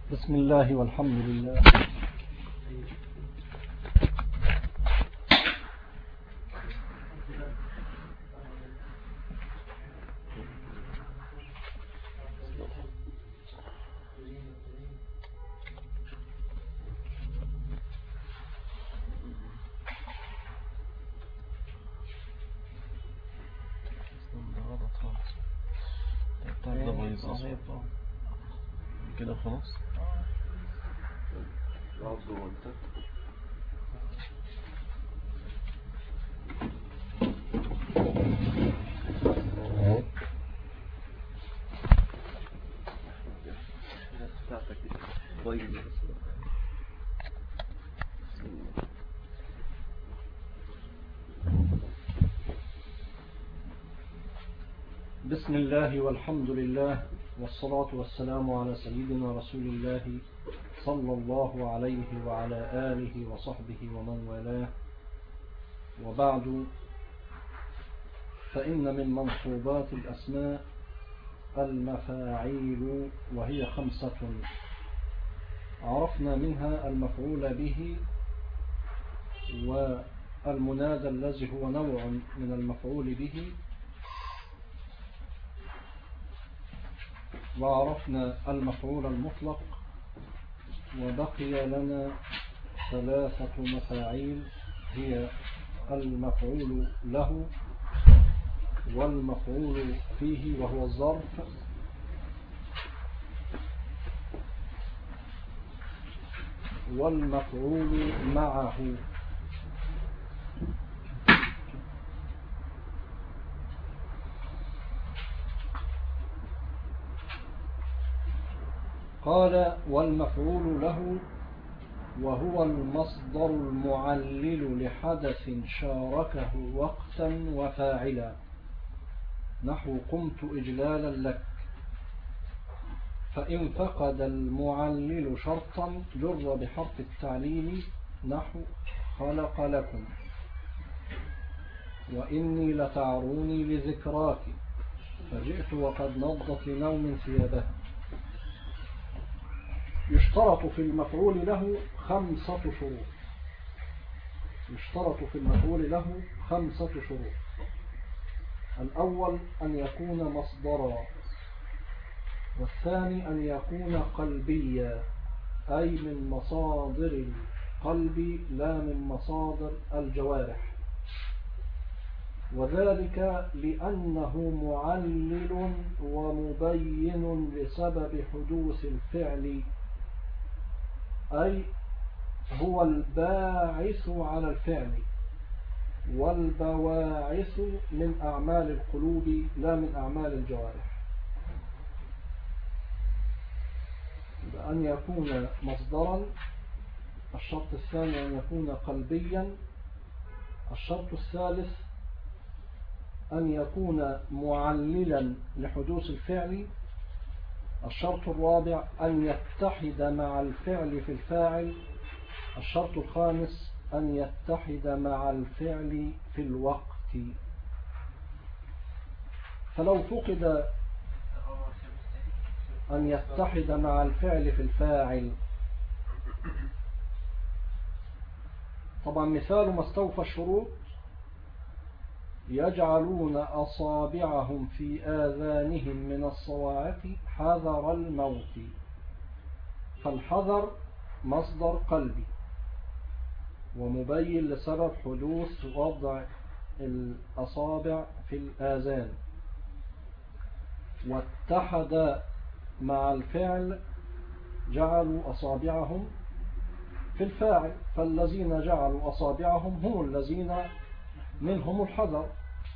بسم الله والحمد لله. كده خلاص. بسم الله والحمد لله والصلاة والسلام على سيدنا رسول الله صلى الله عليه وعلى آله وصحبه ومن والاه، وبعد، فإن من منصوبات الأسماء المفاعيل، وهي 5. عرفنا منها المفعول به والمنادى الذي هو نوع من المفعول به، وعرفنا المفعول المطلق، وبقي لنا 3 مفاعيل، هي المفعول له، والمفعول فيه وهو الظرف، والمفعول معه. قال: والمفعول له وهو المصدر المعلل لحدث شاركه وقتا وفاعلا، نحو قمت إجلالا لك. فإن فقد المعلل شرطا جر بحرف التعليل، نحو خلق لكم، وإني لتعروني لذكراك، فجئت وقد نضت لنوم ثيابه. يشترط في المفعول له 5 شروط. يشترط في المفعول له 5 شروط. الأول أن يكون مصدرا، والثاني أن يكون قلبيا، أي من مصادر القلب لا من مصادر الجوارح، وذلك لأنه معلل ومبين لسبب حدوث الفعل، أي هو الباعث على الفعل، والبواعث من أعمال القلوب لا من أعمال الجوارح. أن يكون مصدرا. الشرط الثاني أن يكون قلبيا. الشرط الثالث أن يكون معللا لحدوث الفعل. الشرط الرابع أن يتحد مع الفعل في الفاعل. الشرط الخامس أن يتحد مع الفعل في الوقت. فلو فقد أن يتحد مع الفعل في الفاعل، طبعا مثال ما استوفى الشروط: يجعلون أصابعهم في آذانهم من الصواعق حذر الموت. فالحذر مصدر قلبي ومبين لسبب حدوث وضع الأصابع في الآذان، واتحد مع الفعل جعلوا أصابعهم في الفاعل، فالذين جعلوا أصابعهم هم الذين منهم الحذر.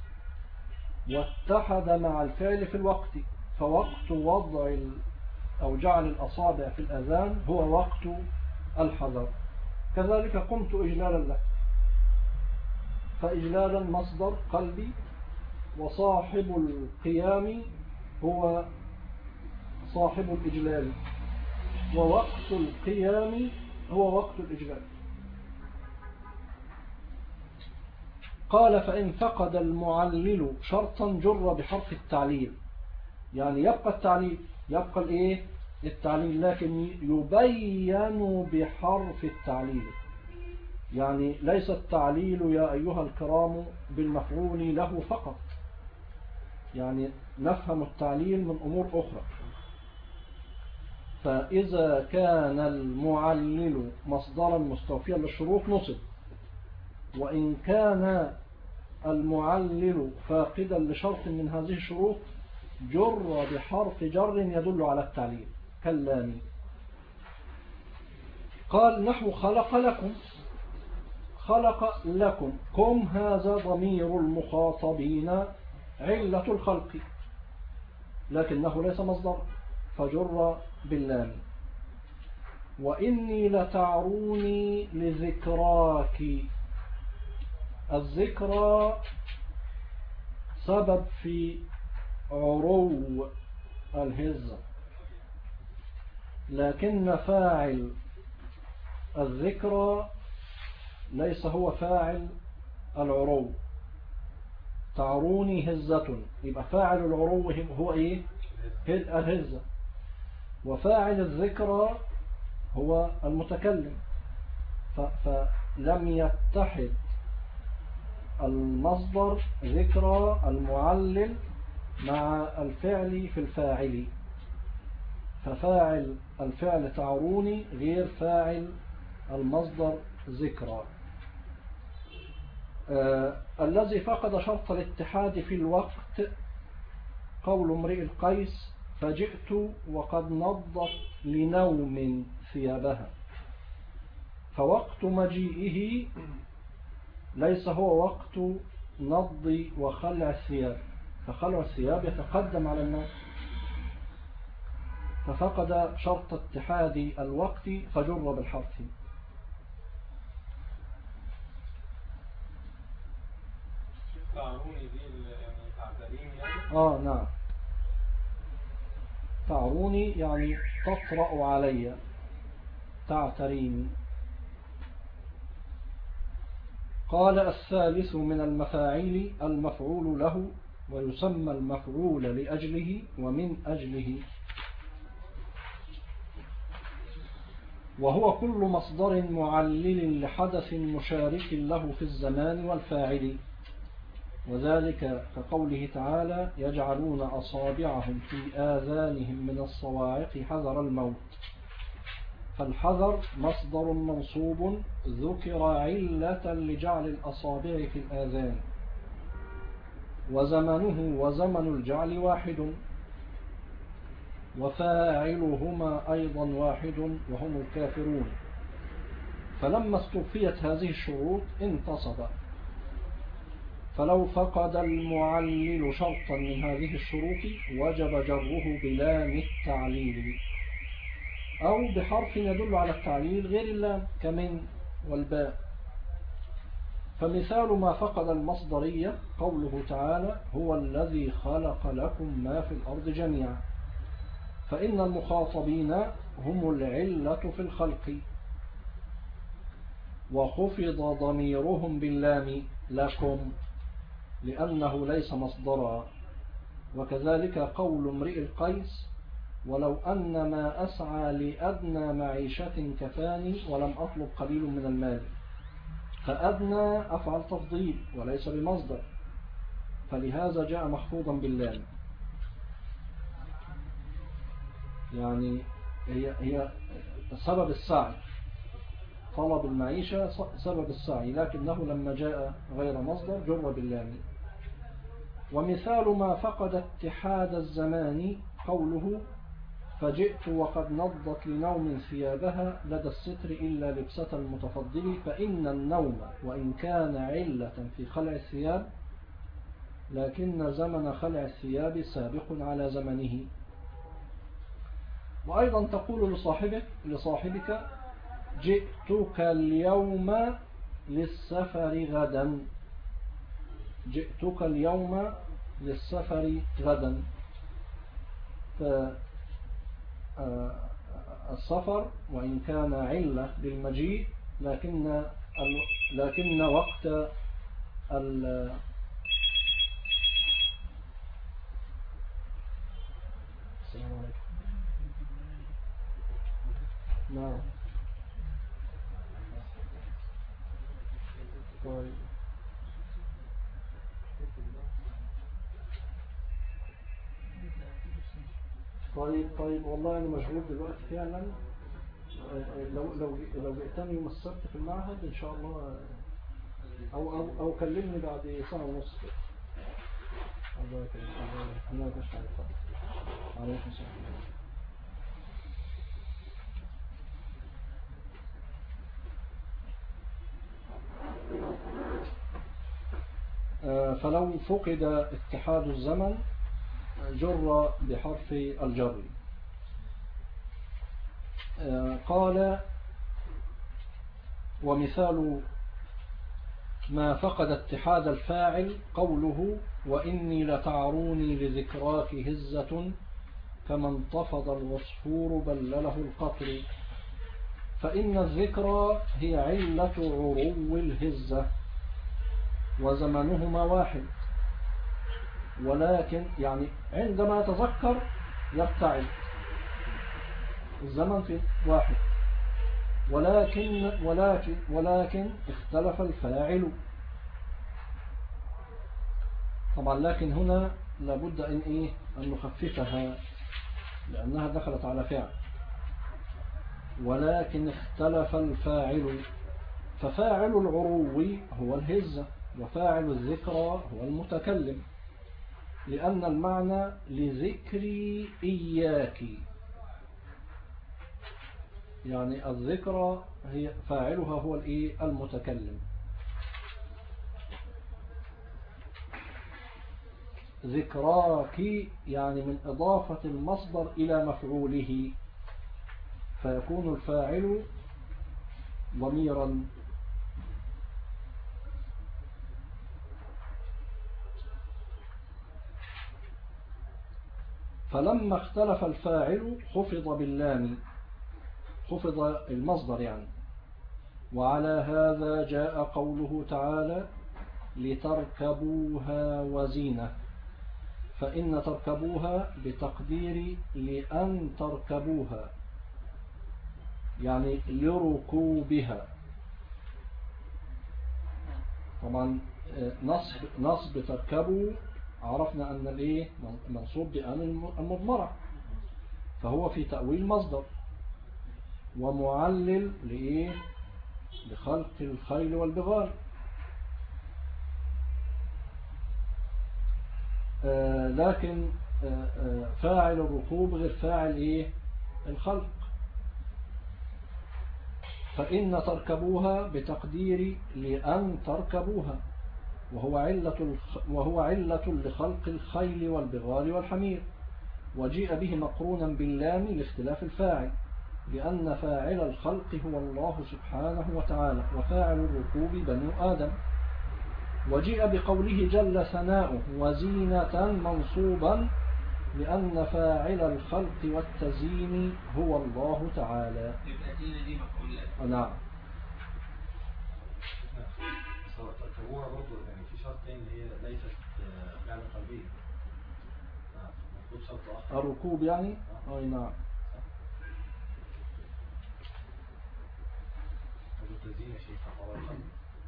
واتحد مع الفعل في الوقت، فوقت وضع أو جعل الأصابع في الأذان هو وقت الحذر. كذلك قمت إجلالا لك، فإجلالا مصدر قلبي، وصاحب القيام هو صاحب الإجلال، ووقت القيام هو وقت الإجلال. قال: فإن فقد المعلل شرطا جر بحرف التعليل، يعني يبقى التعليل، يبقى الإيه؟ التعليل، لكن يبين بحرف التعليل. يعني ليس التعليل يا أيها الكرام بالمفعول له فقط، يعني نفهم التعليل من أمور أخرى. فإذا كان المعلل مصدرا مستوفيا للشروط نصب، وإن كان المعلل فاقدا لشرط من هذه الشروط جر بحرف جر يدل على التعليل كاللام. قال نحو خلق لكم، خلق لكم، كم هذا ضمير المخاطبين علة الخلق، لكنه ليس مصدر فجر باللام. وإني لتعروني لذكراك، الذكرى سبب في عرو الهزة، لكن فاعل الذكرى ليس هو فاعل العرو. تعروني هزة، يبقى فاعل العرو هو ايه؟ الهزة، وفاعل الذكرى هو المتكلم. فلم يتحد المصدر ذكرى المعلل مع الفعل في الفاعل، ففاعل الفعل تعروني غير فاعل المصدر ذكرى. الذي فقد شرط الاتحاد في الوقت قول امرئ القيس فجئت وقد نضت لنوم ثيابها، فوقت مجيئه ليس هو وقت نض وخلع الثياب، فخلع الثياب يتقدم على النوم، ففقد شرط اتحاد الوقت فجر بالحرف. تعروني دي يعني تعتريني يعني؟ نعم، تعروني يعني تطرأ علي، تعتريني. قال الثالث من المفاعيل المفعول له، ويسمى المفعول لأجله ومن أجله، وهو كل مصدر معلل لحدث مشارك له في الزمان والفاعل، وذلك كقوله تعالى يجعلون أصابعهم في آذانهم من الصواعق حذر الموت. فالحذر مصدر منصوب ذكر علة لجعل الأصابع في الآذان، وزمنه وزمن الجعل واحد، وفاعلهما أيضا واحد وهم الكافرون. فلما استوفيت هذه الشروط انتصب، فلو فقد المعلل شرطا من هذه الشروط وجب جره بلام التعليل أو بحرف يدل على التعليل غير اللام كمن والباء. فمثال ما فقد المصدرية قوله تعالى هو الذي خلق لكم ما في الأرض جميعا، فإن المخاطبين هم العلة في الخلق، وخفض ضميرهم باللام لكم لأنه ليس مصدرا. وكذلك قول امرئ القيس ولو أن ما أسعى لأدنى معيشة كفاني ولم أطلب قليل من المال، فأدنى أفعل تفضيل وليس بمصدر، فلهذا جاء محفوظا باللام. يعني هي سبب السعي، طلب المعيشة سبب السعي، لكنه لما جاء غير مصدر جر باللام. ومثال ما فقد اتحاد الزمان قوله فجئت وقد نضت لنوم ثيابها لدى الستر إلا لبسة المتفضل، فإن النوم وإن كان علة في خلع الثياب لكن زمن خلع الثياب سابق على زمنه. وأيضا تقول لصاحبك جئتك اليوم للسفر غدا، جئتك اليوم للسفر غدا. فالسفر وإن كان علة للمجيء لكن وقت السلام عليكم. نعم. طيب والله أنا مشغول دلوقتي فعلا. لو جئتني يوم السبت في المعهد إن شاء الله، أو كلمني بعد سنة ونص كده. الله يكرمك. الله يكرمك. عليكم السلام. فلو فقد اتحاد الزمن جر بحرف الجر. قال: ومثال ما فقد اتحاد الفاعل قوله: وإني لتعروني لذكراك هزة كما انتفض العصفور بلله القطر. فإن الذكرى هي علة عرو الهزة وزمنهما واحد، ولكن يعني عندما يتذكر يرتعد، الزمن في واحد، ولكن اختلف الفاعل. طبعا لكن هنا لابد أن نخففها لأنها دخلت على فعل. ولكن اختلف الفاعل، ففاعل العرو هو الهزة، وفاعل الذكرى هو المتكلم، لأن المعنى لذكري إياك، يعني الذكرى هي فاعلها هو المتكلم. ذكراك يعني من إضافة المصدر إلى مفعوله، فيكون الفاعل ضميرا. فلما اختلف الفاعل خفض باللام، خفض المصدر يعني. وعلى هذا جاء قوله تعالى: لتركبوها وزينة. فإن تركبوها بتقدير لأن تركبوها، يعني لركوبها. طبعا نصب تركبوا عرفنا أن منصوب بأن المضمرة، فهو في تأويل مصدر، ومعلل لخلق الخيل والبغال. لكن فاعل الركوب غير فاعل الخلق. فإن تركبوها بتقدير لأن تركبوها، وهو علة لخلق الخيل والبغال والحمير، وجيء به مقرونا باللام لاختلاف الفاعل، لأن فاعل الخلق هو الله سبحانه وتعالى، وفاعل الركوب بنو آدم. وجيء بقوله جل ثناؤه وزينة منصوبا، لأن فاعل الخلق والتزيين هو الله تعالى. نعم. تركبوها برضه يعني في شرط تاني اللي هي ليست فعل قلبية، المفروض شرط آخر الركوب يعني. نعم. والتزيين يا شيخ على القلب.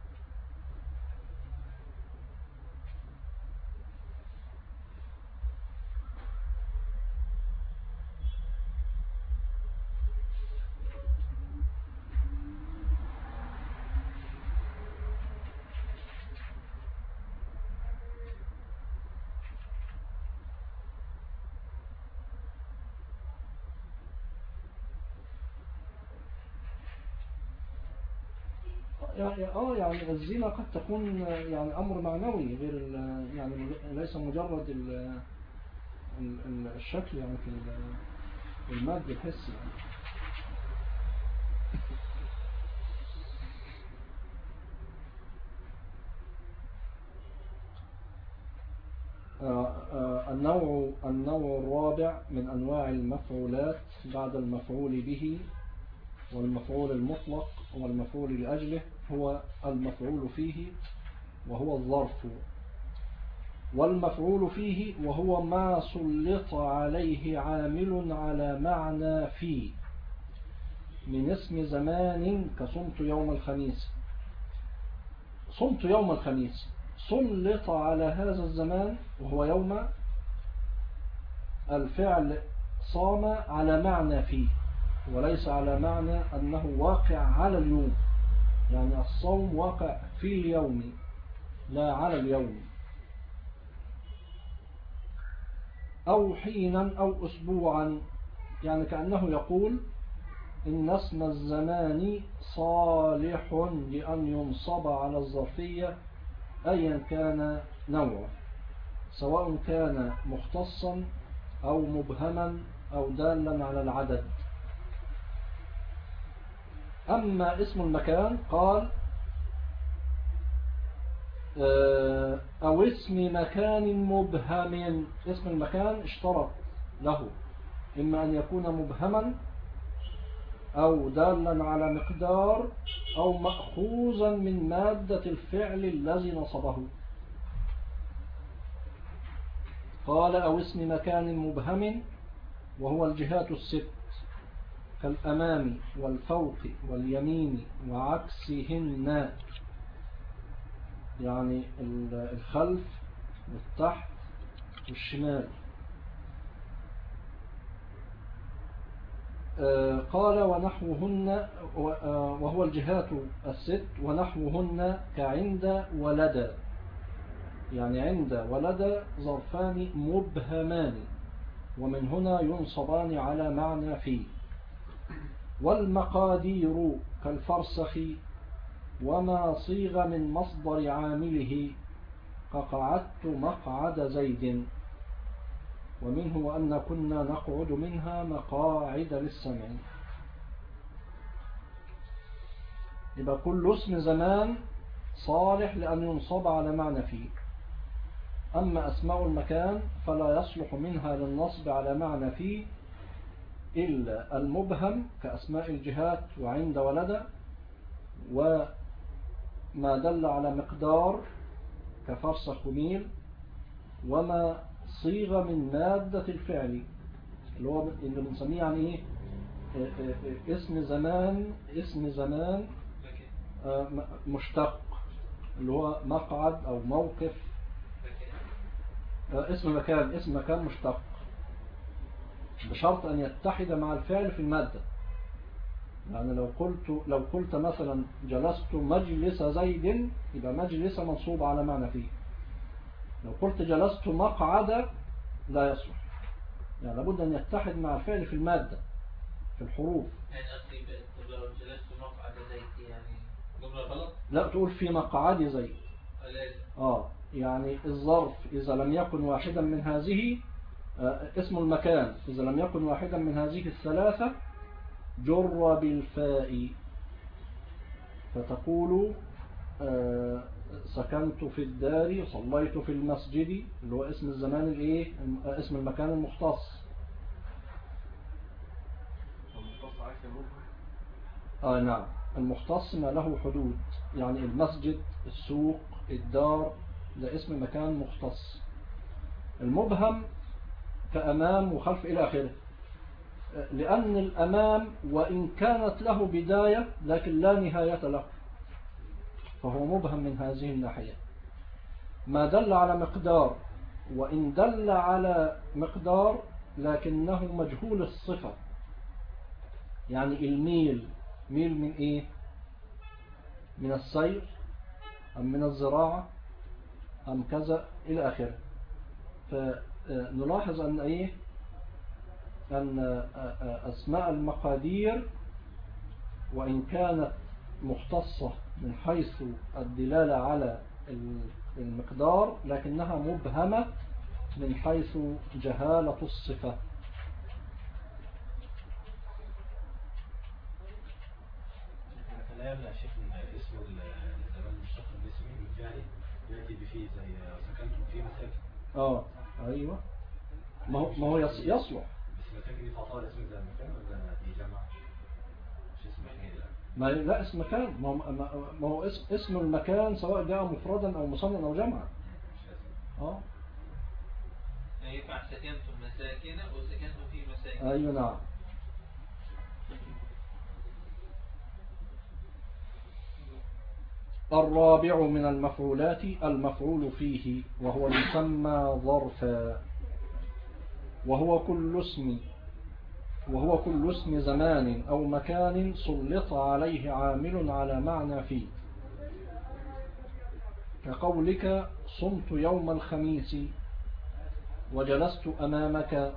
يعني الزينة قد تكون يعني أمر معنوي غير يعني ليس مجرد الشكل يعني في المادة الحسي يعني. النوع الرابع من أنواع المفعولات بعد المفعول به والمفعول المطلق والمفعول لأجله هو المفعول فيه، وهو الظرف. والمفعول فيه وهو ما سلط عليه عامل على معنى فيه، من اسم زمان كصمت يوم الخميس. صمت يوم الخميس سلط على هذا الزمان وهو يوم الفعل صام على معنى فيه وليس على معنى أنه واقع على اليوم، يعني الصوم واقع في اليوم لا على اليوم. أو حينا أو أسبوعا، يعني كأنه يقول إن اسم الزمان صالح لأن ينصب على الظرفية أيا كان نوعه، سواء كان مختصا أو مبهما أو دالا على العدد. أما اسم المكان قال أو اسم مكان مبهم. اسم المكان اشترط له إما أن يكون مبهما أو دالا على مقدار أو مأخوذا من مادة الفعل الذي نصبه. قال أو اسم مكان مبهم وهو الجهات الست كالأمام والفوق واليمين وعكسهن، يعني الخلف والتحت والشمال. قال ونحوهن وهو الجهات الست ونحوهن كعند ولد، يعني عند ولد ظرفان مبهمان ومن هنا ينصبان على معنى فيه. والمقادير كالفرسخ وما صيغ من مصدر عامله كقعدت مقعد زيد، ومنه أن كنا نقعد منها مقاعد للسمع. يبقى كل اسم زمان صالح لأن ينصب على معنى فيه. أما أسماء المكان فلا يصلح منها للنصب على معنى فيه إلا المبهم كأسماء الجهات وعند ولد، وما دل على مقدار كفرسخ وميل، وما صيغ من مادة الفعل اللي بنسميه يعني ايه اسم زمان مشتق اللي هو مقعد أو موقف. اسم مكان مشتق بشرط أن يتحد مع الفعل في المادة. يعني لو قلت مثلا جلست مجلس زيد يبقى مجلس منصوب على معنى فيه. لو قلت جلست مقعد لا يصلح، يعني لابد أن يتحد مع الفعل في المادة في الحروف. يعني أصلي لو جلست مقعد زيد يعني جملة غلط؟ لا، تقول في مقعد زيد. يعني الظرف إذا لم يكن واحدا من هذه اسم المكان إذا لم يكن واحدا من هذه الثلاثة جر بالفاء، فتقول سكنت في الدار، صليت في المسجد، اللي هو اسم الزمان الايه، اسم المكان المختص. المختص عكس المبهم. نعم، المختص ما له حدود، يعني المسجد، السوق، الدار، ده اسم مكان مختص. المبهم كأمام وخلف إلى آخره، لأن الأمام وإن كانت له بداية لكن لا نهاية له، فهو مبهم من هذه الناحية. ما دل على مقدار وإن دل على مقدار لكنه مجهول الصفة، يعني الميل ميل من إيه؟ من السير أم من الزراعة أم كذا إلى آخره. فنلاحظ أن إيه؟ أن أسماء المقادير وإن كانت مختصة من حيث الدلالة على المقدار لكنها مبهمة من حيث جهالة الصفة. لا يمنع شيخ اسم الزمان المشتق من اسم الفعل يأتي بفيه زي سكنتم في مساكن. أيوة، ما هو يصلح. بس مساكن دي تعتبر اسم زي المكان ولا دي جمع؟ مش اسم مكان. لا اسم مكان، ما هو اسم المكان سواء جاء مفردا أو مصنعا أو جمعا. ينفع سكنتم مساكن وسكنتم في مساكن. أيوة نعم. الرابع من المفعولات المفعول فيه، وهو يسمى ظرفا، وهو كل اسم زمان أو مكان سلط عليه عامل على معنى فيه، كقولك صمت يوم الخميس وجلست أمامك.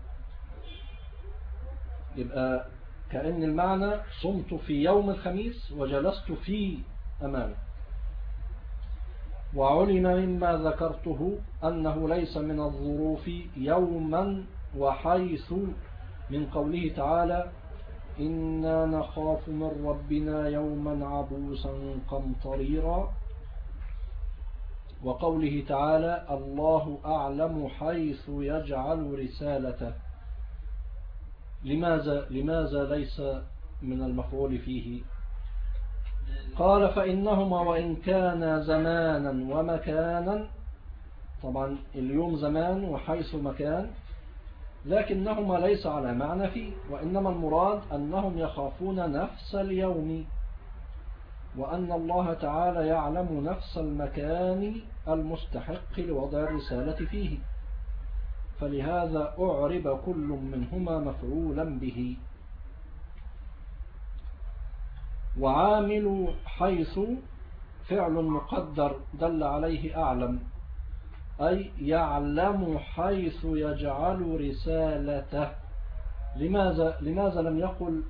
يبقى كأن المعنى صمت في يوم الخميس وجلست في أمامك. وعلم مما ذكرته أنه ليس من الظروف يوما وحيث، من قوله تعالى إنا نخاف من ربنا يوما عبوسا قمطريرا، وقوله تعالى الله أعلم حيث يجعل رسالته. لماذا ليس من المفعول فيه؟ قال فإنهما وإن كان زمانا ومكانا، طبعا اليوم زمان وحيث مكان، لكنهما ليس على معنى فيه، وإنما المراد أنهم يخافون نفس اليوم، وأن الله تعالى يعلم نفس المكان المستحق لوضع الرسالة فيه، فلهذا أعرب كل منهما مفعولا به. وعامل حيث فعل مقدر دل عليه أعلم، أي يعلم حيث يجعل رسالته. لماذا لم يقل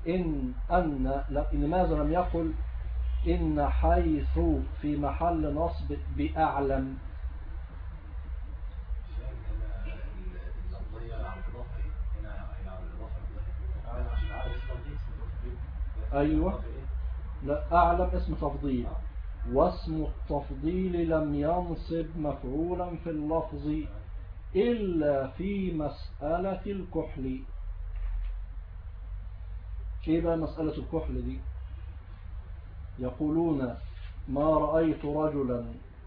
لماذا لم يقل إن حيث في محل نصب بأعلم؟ أيوة، لا، أعلم اسم تفضيل، واسم التفضيل لم ينصب مفعولا في اللفظ إلا في مسألة الكحل. كيف مسألة الكحل دي؟ يقولون ما رأيت رجلا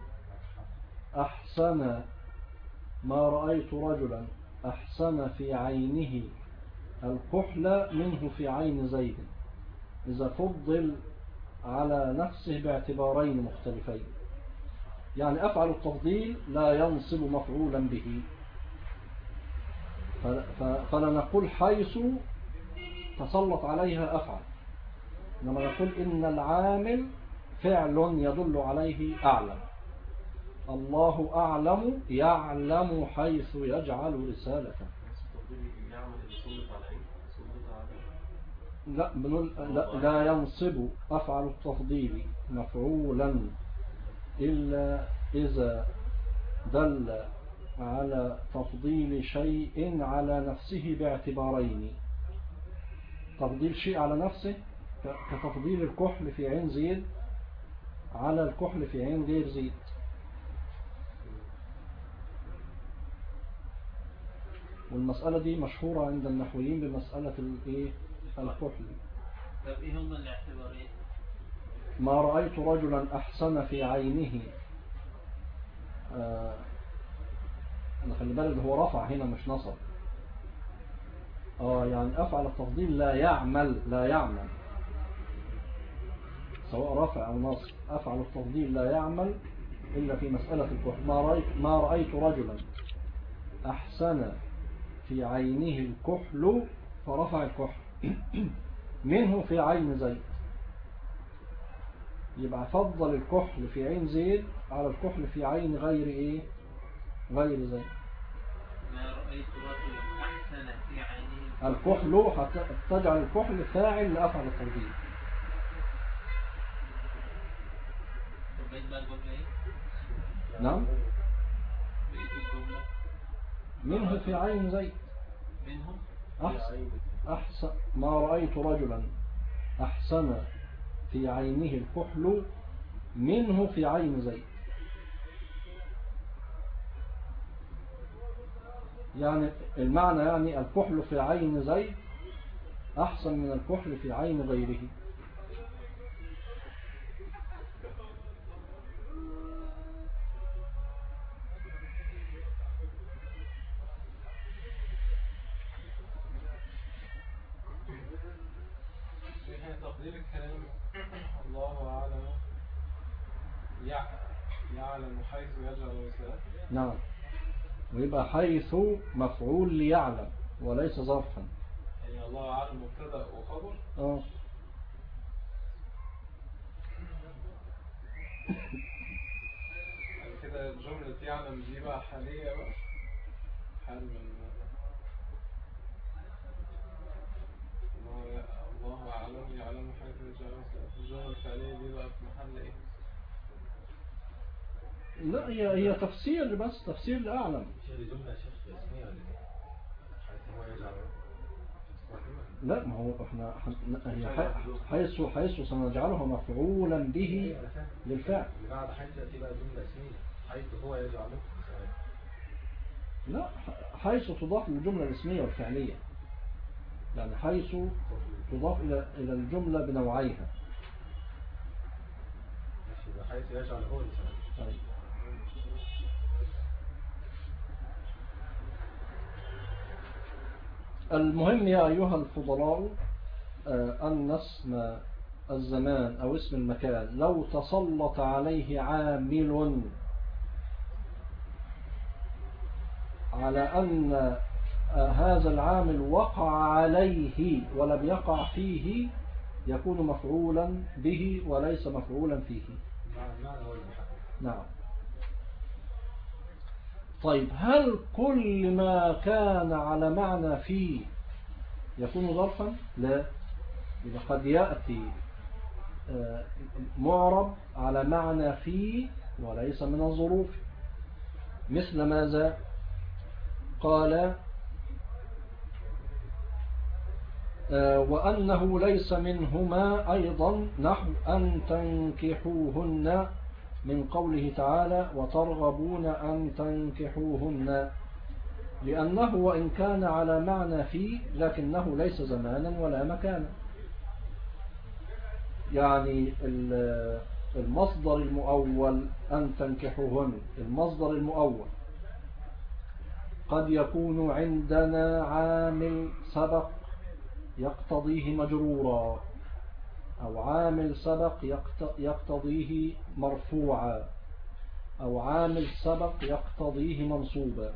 أحسن في عينه الكحل منه في عين زيد، إذا فضل على نفسه باعتبارين مختلفين. يعني أفعل التفضيل لا ينصب مفعولا به، فلا نقول حيث تسلط عليها أفعل، لما نقول إن العامل فعل يدل عليه أعلم. الله أعلم يعلم حيث يجعل رسالته. لا ينصب أفعل التفضيل مفعولا إلا إذا دل على تفضيل شيء على نفسه باعتبارين. تفضيل شيء على نفسه كتفضيل الكحل في عين زيد على الكحل في عين غير زيد. والمسألة دي مشهورة عند النحويين بمسألة الكحل. طب ايه هم الاعتبارين؟ ما رأيت رجلا أحسن في عينه، خلي بالك هو رفع هنا مش نصب. يعني أفعل التفضيل لا يعمل سواء رفع أو نصب. أفعل التفضيل لا يعمل إلا في مسألة الكحل. ما رأيت رجلا أحسن في عينه الكحل، فرفع الكحل منه في عين زيد، يبقى فضل الكحل في عين زيد على الكحل في عين غير زيد. ما رأيت رجل أحسن في عينه الكحل تجعل الكحل فاعل لأفعل التفضيل. بقيت بقى الجملة ايه؟ نعم، بقيت الجملة منه في عين زيد. منهم أحسن ما رأيت رجلا أحسن في عينه الكحل منه في عين زيد. يعني المعنى يعني الكحل في عين زيد أحسن من الكحل في عين غيره. تقدير الكلام الله أعلم يعلم حيث يجعل وسائل. نعم، ويبقى حيث مفعول ليعلم وليس ظرفا. يعني الله أعلم مبتدأ وخبر. يعني كده جملة يعلم دي بقى حالية بقى، حال من الله أعلم يعلم حيث يجعل وسائل. الجملة الفعلية دي بقى في محل إيه؟ لا، هي تفسير، بس تفسير الأعلم. لا، ما هو احنا حيث سنجعله مفعولا به للفعل. بعد حيث تأتي بقى جملة اسمية، حيث هو يجعله. لا، حيث تضاف للجملة الاسمية والفعلية، يعني حيث تضاف إلى الجملة بنوعيها. حيث يجعل هو الفعل. المهم يا أيها الفضلاء أن اسم الزمان أو اسم المكان لو تسلط عليه عامل على أن هذا العامل وقع عليه ولم يقع فيه يكون مفعولا به وليس مفعولا فيه. نعم. طيب، هل كل ما كان على معنى فيه يكون ظرفا؟ لا، إذا قد يأتي معرب على معنى فيه وليس من الظروف. مثل ماذا؟ قال وأنه ليس منهما أيضا نحو أن تنكحوهن من قوله تعالى وترغبون أن تنكحوهن، لأنه وإن كان على معنى فيه لكنه ليس زمانا ولا مكانا. يعني المصدر المؤول أن تنكحوهن، المصدر المؤول قد يكون عندنا عامل سبق يقتضيه مجرورا، أو عامل سبق يقتضيه مرفوعا، أو عامل سبق يقتضيه منصوبا.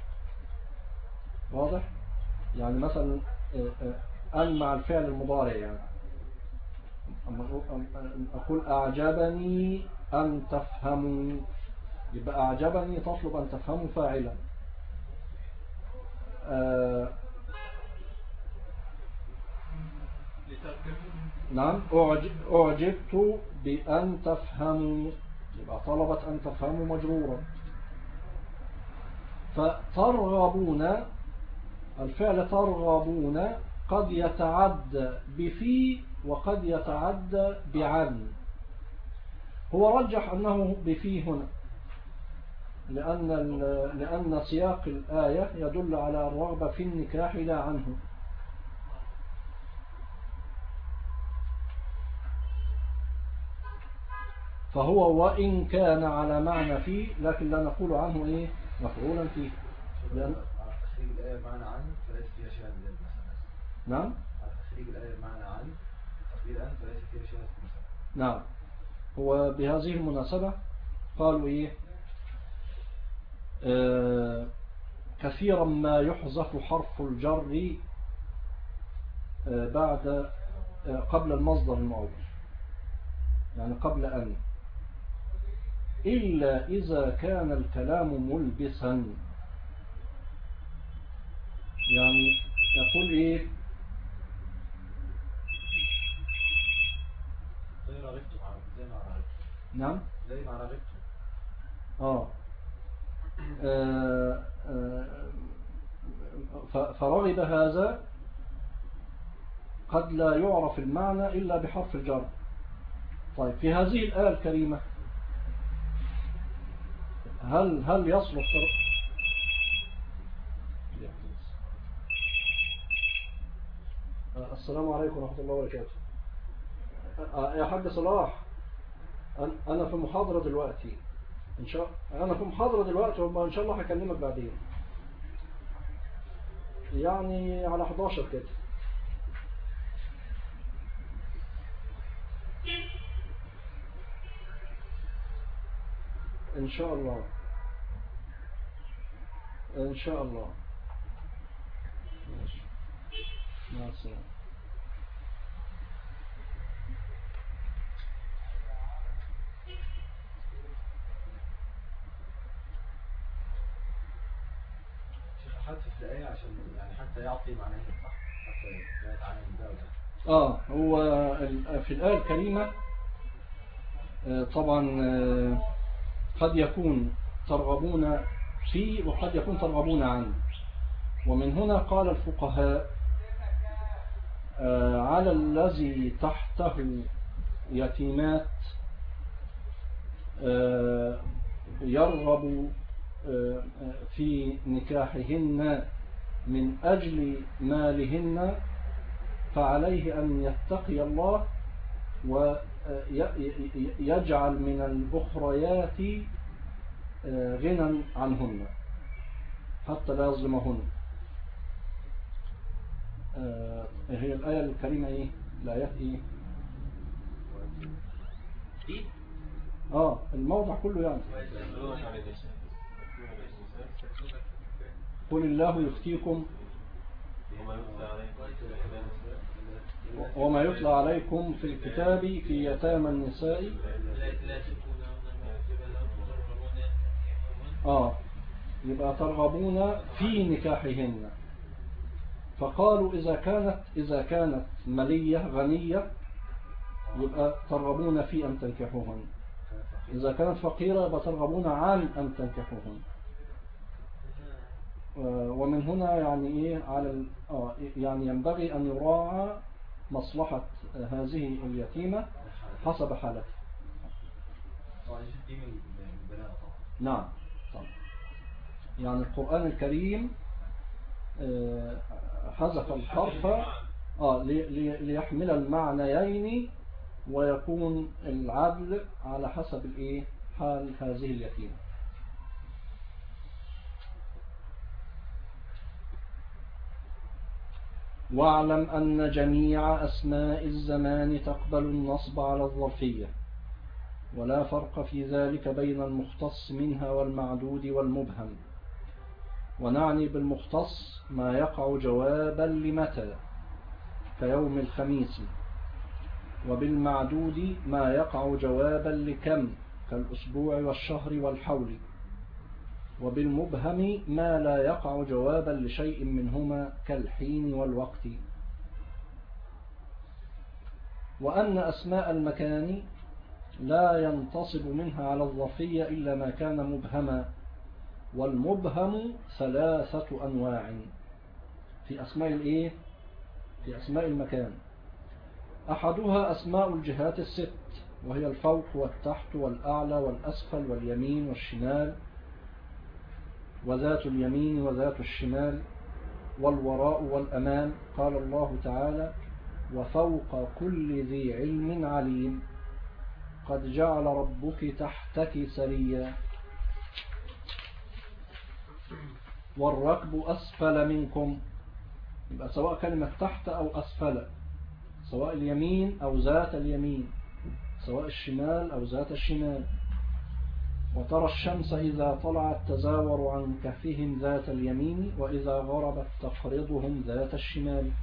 واضح؟ يعني مثلا أن مع الفعل المضارع، يعني أقول أعجبني أن تفهموا، يبقى أعجبني تطلب أن تفهموا فاعلا. نعم، أعجبت بأن تفهموا، يبقى طلبت أن تفهموا مجرورا. فترغبون، الفعل ترغبون قد يتعدى بفي وقد يتعدى بعن. هو رجح أنه بفي هنا لأن سياق الآية يدل على الرغبة في النكاح لا عنه. فهو وإن كان على معنى فيه لكن لا نقول عنه إيه مفعولا فيه. لأن تخريج الآية بمعنى عن فليس فيها شيء من المثل. نعم، تخريج الآية بمعنى عن تقدير أن فليس فيها شيء من المثل. نعم. هو بهذه المناسبة قالوا إيه كثيرا ما يحذف حرف الجر قبل المصدر المؤول، يعني قبل أن، إلا إذا كان الكلام ملبسا. يعني يقول إيه زي ما رغبتم. نعم، زي ما رغبتم. فرغب هذا قد لا يعرف المعنى إلا بحرف الجر. طيب، في هذه الآية الكريمة هل يصلح السلام عليكم ورحمة الله وبركاته. يا حاج صلاح، أنا في محاضرة دلوقتي، أنا في محاضرة دلوقتي وإن شاء الله هكلمك بعدين، يعني على 11 كده. إن شاء الله إن شاء الله. ماشي، مع السلامة. حتى في الآية عشان يعني حتى يعطي معناه صح، حتى لا يتعلم ده وده. هو في الآية الكريمة طبعا قد يكون ترغبون فيه وقد يكون ترغبون عنه. ومن هنا قال الفقهاء على الذي تحته يتيمات يرغب في نكاحهن من أجل مالهن، فعليه أن يتقي الله ويجعل من الأخريات غنى عنهن حتى لا يظلمهن. هي الآية الكريمة إيه؟ الآيات إيه؟ الموضع كله يعني قل الله يفتيكم وما يتلى عليكم في الكتاب في يتامى النساء. يبقى ترغبون في نكاحهن. فقالوا إذا كانت مالية غنية يبقى ترغبون في أن تنكحوهن، إذا كانت فقيرة يبقى ترغبون عن أن تنكحوهن. ومن هنا يعني إيه يعني ينبغي أن يراعى مصلحة هذه اليتيمة حسب حالته. نعم طبعا. يعني القرآن الكريم حذف الحرف ليحمل المعنيين ويكون العدل على حسب الايه حال هذه اليتيمة. واعلم أن جميع أسماء الزمان تقبل النصب على الظرفية، ولا فرق في ذلك بين المختص منها والمعدود والمبهم. ونعني بالمختص ما يقع جوابا لمتى كيوم الخميس، وبالمعدود ما يقع جوابا لكم كالأسبوع والشهر والحول، وبالمبهم ما لا يقع جوابا لشيء منهما كالحين والوقت. وأن أسماء المكان لا ينتصب منها على الظرفية إلا ما كان مبهما، والمبهم 3 أنواع في أسماء المكان. أحدها أسماء الجهات 6، وهي الفوق والتحت والأعلى والأسفل واليمين والشمال وذات اليمين وذات الشمال والوراء والأمام. قال الله تعالى: وفوق كل ذي علم عليم، قد جعل ربك تحتك سريا. والركب أسفل منكم، يبقى سواء كلمة تحت أو أسفل، سواء اليمين أو ذات اليمين، سواء الشمال أو ذات الشمال. وترى الشمس إذا طلعت تزاور عن كهفهم ذات اليمين، وإذا غربت تقرضهم ذات الشمال،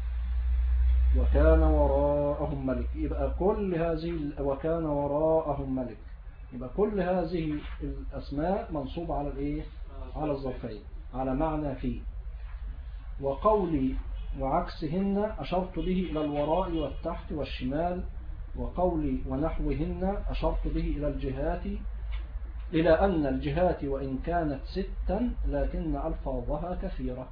وكان وراءهم ملك. يبقى كل هذه وكان وراءهم ملك، يبقى كل هذه الأسماء منصوبة على الإيه؟ على الظرفية، على معنى فيه. وقولي وعكسهن أشرت به إلى الوراء والتحت والشمال، وقولي ونحوهن أشرت به إلى الجهات، إلى أن الجهات وإن كانت 6 لكن ألفاظها كثيرة.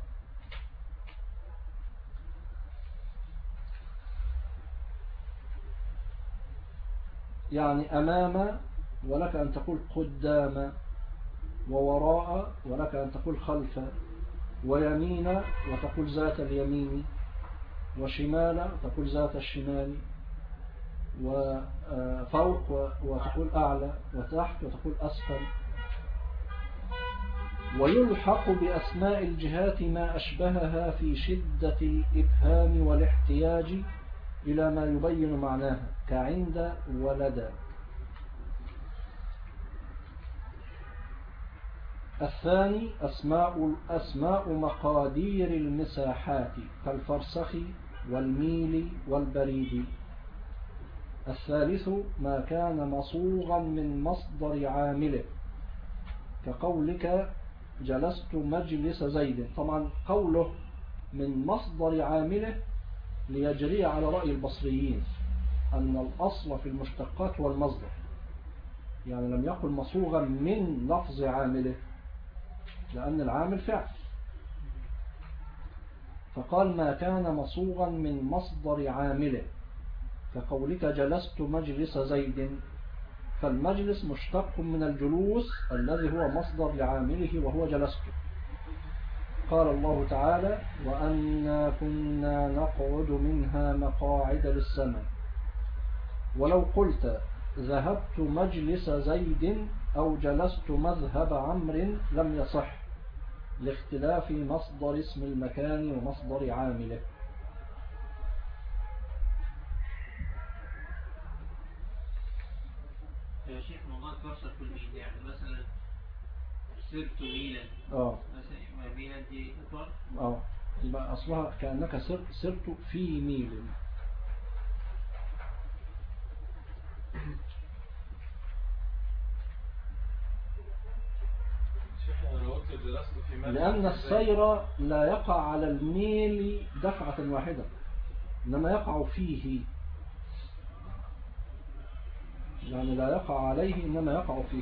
يعني أمام ولك أن تقول قدام، ووراء ولك أن تقول خلف، ويمين وتقول ذات اليمين، وشمال تقول ذات الشمال، وفوق وتقول أعلى، وتحت وتقول أسفل. ويلحق بأسماء الجهات ما أشبهها في شدة الإبهام والاحتياج إلى ما يبين معناها، كعند ولدى. الثاني أسماء مقادير المساحات كالفرسخ والميل والبريد. الثالث ما كان مصوغا من مصدر عامله كقولك جلست مجلس زيد. طبعا قوله من مصدر عامله ليجري على رأي البصريين أن الأصل في المشتقات هو المصدر، يعني لم يقل مصوغا من لفظ عامله لأن العامل فعل، فقال ما كان مصوغا من مصدر عامله كقولك جلست مجلس زيد، فالمجلس مشتق من الجلوس الذي هو مصدر لعامله وهو جلست. قال الله تعالى وأنا كنا نقعد منها مقاعد للسمع. ولو قلت ذهبت مجلس زيد أو جلست مذهب عمرو لم يصح لاختلاف مصدر اسم المكان ومصدر عامله. يا شيخ موضوع فرصة في الميل، يعني مثلا سرت ميلا مثلا ميلا دي إطار يبقى أصلها كأنك سرت في ميل. لأن السير لا يقع على الميل دفعة واحدة إنما يقع فيه، يعني لا يقع عليه إنما يقع فيه.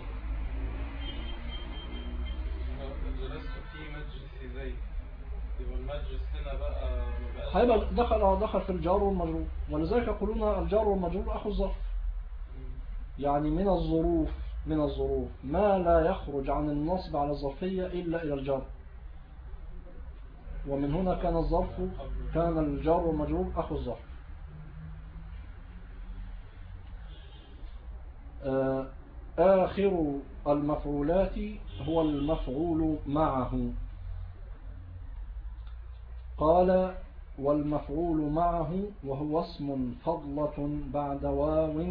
جلست في مجلس زيد يبقى المجلس هنا بقى هيبقى دخل في الجار والمجرور، ولذلك يقولون الجار والمجرور أخو الظرف، يعني من الظروف ما لا يخرج عن النصب على الظرفية إلا إلى الجار، ومن هنا كان الجار والمجرور أخو الظرف. آخر المفعولات هو المفعول معه. قال والمفعول معه وهو اسم فضلة بعد واو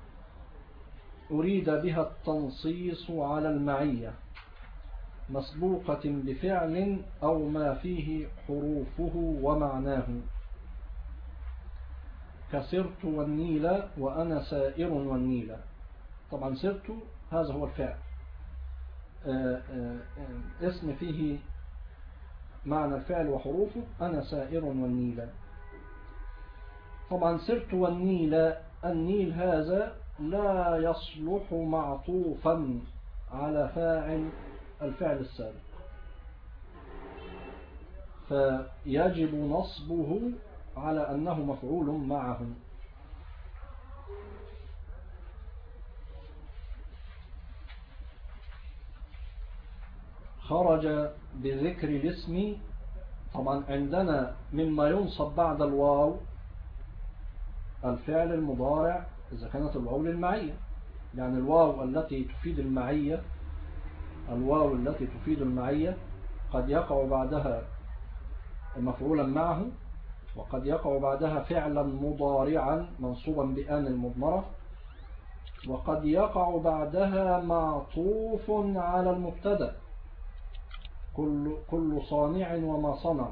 أريد بها التنصيص على المعية مسبوقة بفعل أو ما فيه حروفه ومعناه كسرت والنيل وأنا سائر والنيل. طبعا سرت هذا هو الفعل، اسم فيه معنى الفعل وحروفه أنا سائر والنيل. طبعا سرت والنيل، النيل هذا لا يصلح معطوفا على فاعل الفعل السابق، فيجب نصبه على أنه مفعول معه. خرج بذكر الاسم. طبعا عندنا مما ينصب بعد الواو الفعل المضارع إذا كانت الواو للمعية، يعني الواو التي تفيد المعية قد يقع بعدها مفعولا معه، وقد يقع بعدها فعلا مضارعا منصوبا بأن المضمرة، وقد يقع بعدها معطوف على المبتدأ كل صانع وما صنع.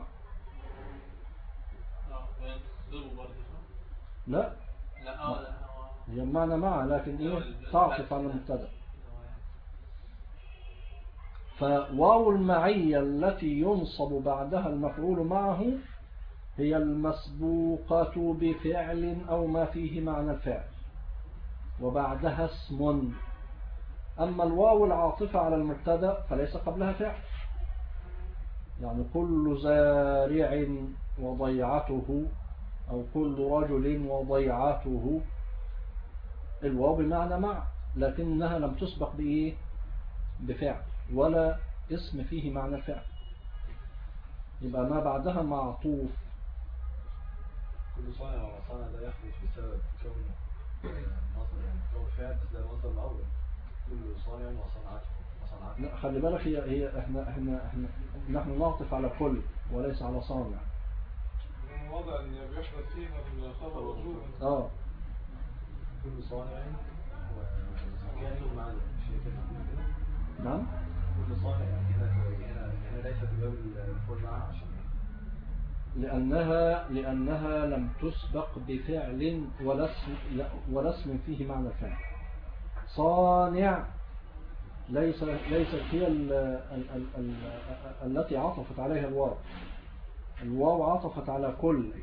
لا هي معنى معه لكن تعطف على المبتدأ. فواو المعية التي ينصب بعدها المفعول معه هي المسبوقة بفعل أو ما فيه معنى الفعل وبعدها اسم. أما الواو العاطفة على المبتدأ فليس قبلها فعل، يعني كل زارع وضيعته أو كل رجل وضيعته، الواو بمعنى مع، لكنها لم تسبق بفعل ولا اسم فيه معنى الفعل، يبقى ما بعدها معطوف. كل صانع وصانع ده يخرج بسبب كونه مصدر، يعني كون فعل بس ده مصدر الأول. كل صانع وصنعته. لا خلي بالك، هي احنا نحن نعطف على كل وليس على صانع. الوضع ان بيحدث فيها الخبر وجوبا. كل صانع ومكانه معنى شيء كده. نعم. كل صانع يعني هنا ليست باب المفعول معها عشان لأنها لم تسبق بفعل ولا اسم فيه معنى الفعل. صانع ليست هي التي عطفت عليها الواو عطفت على كل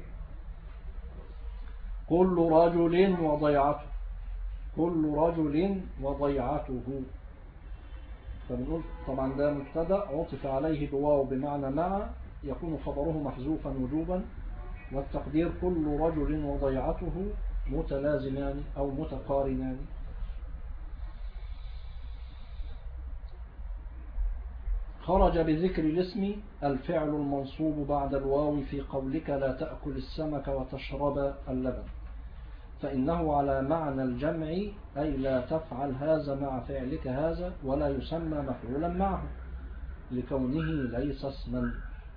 رجل وضيعته، كل رجل وضيعته. فبنقول طبعا ده مبتدا عطف عليه بواو بمعنى مع، يكون خبره محذوفا وجوبا، والتقدير كل رجل وضيعته متلازمان أو متقارنان. خرج بذكر الاسم الفعل المنصوب بعد الواو في قولك لا تأكل السمك وتشرب اللبن، فإنه على معنى الجمع، أي لا تفعل هذا مع فعلك هذا، ولا يسمى مفعولا معه لكونه ليس اسما.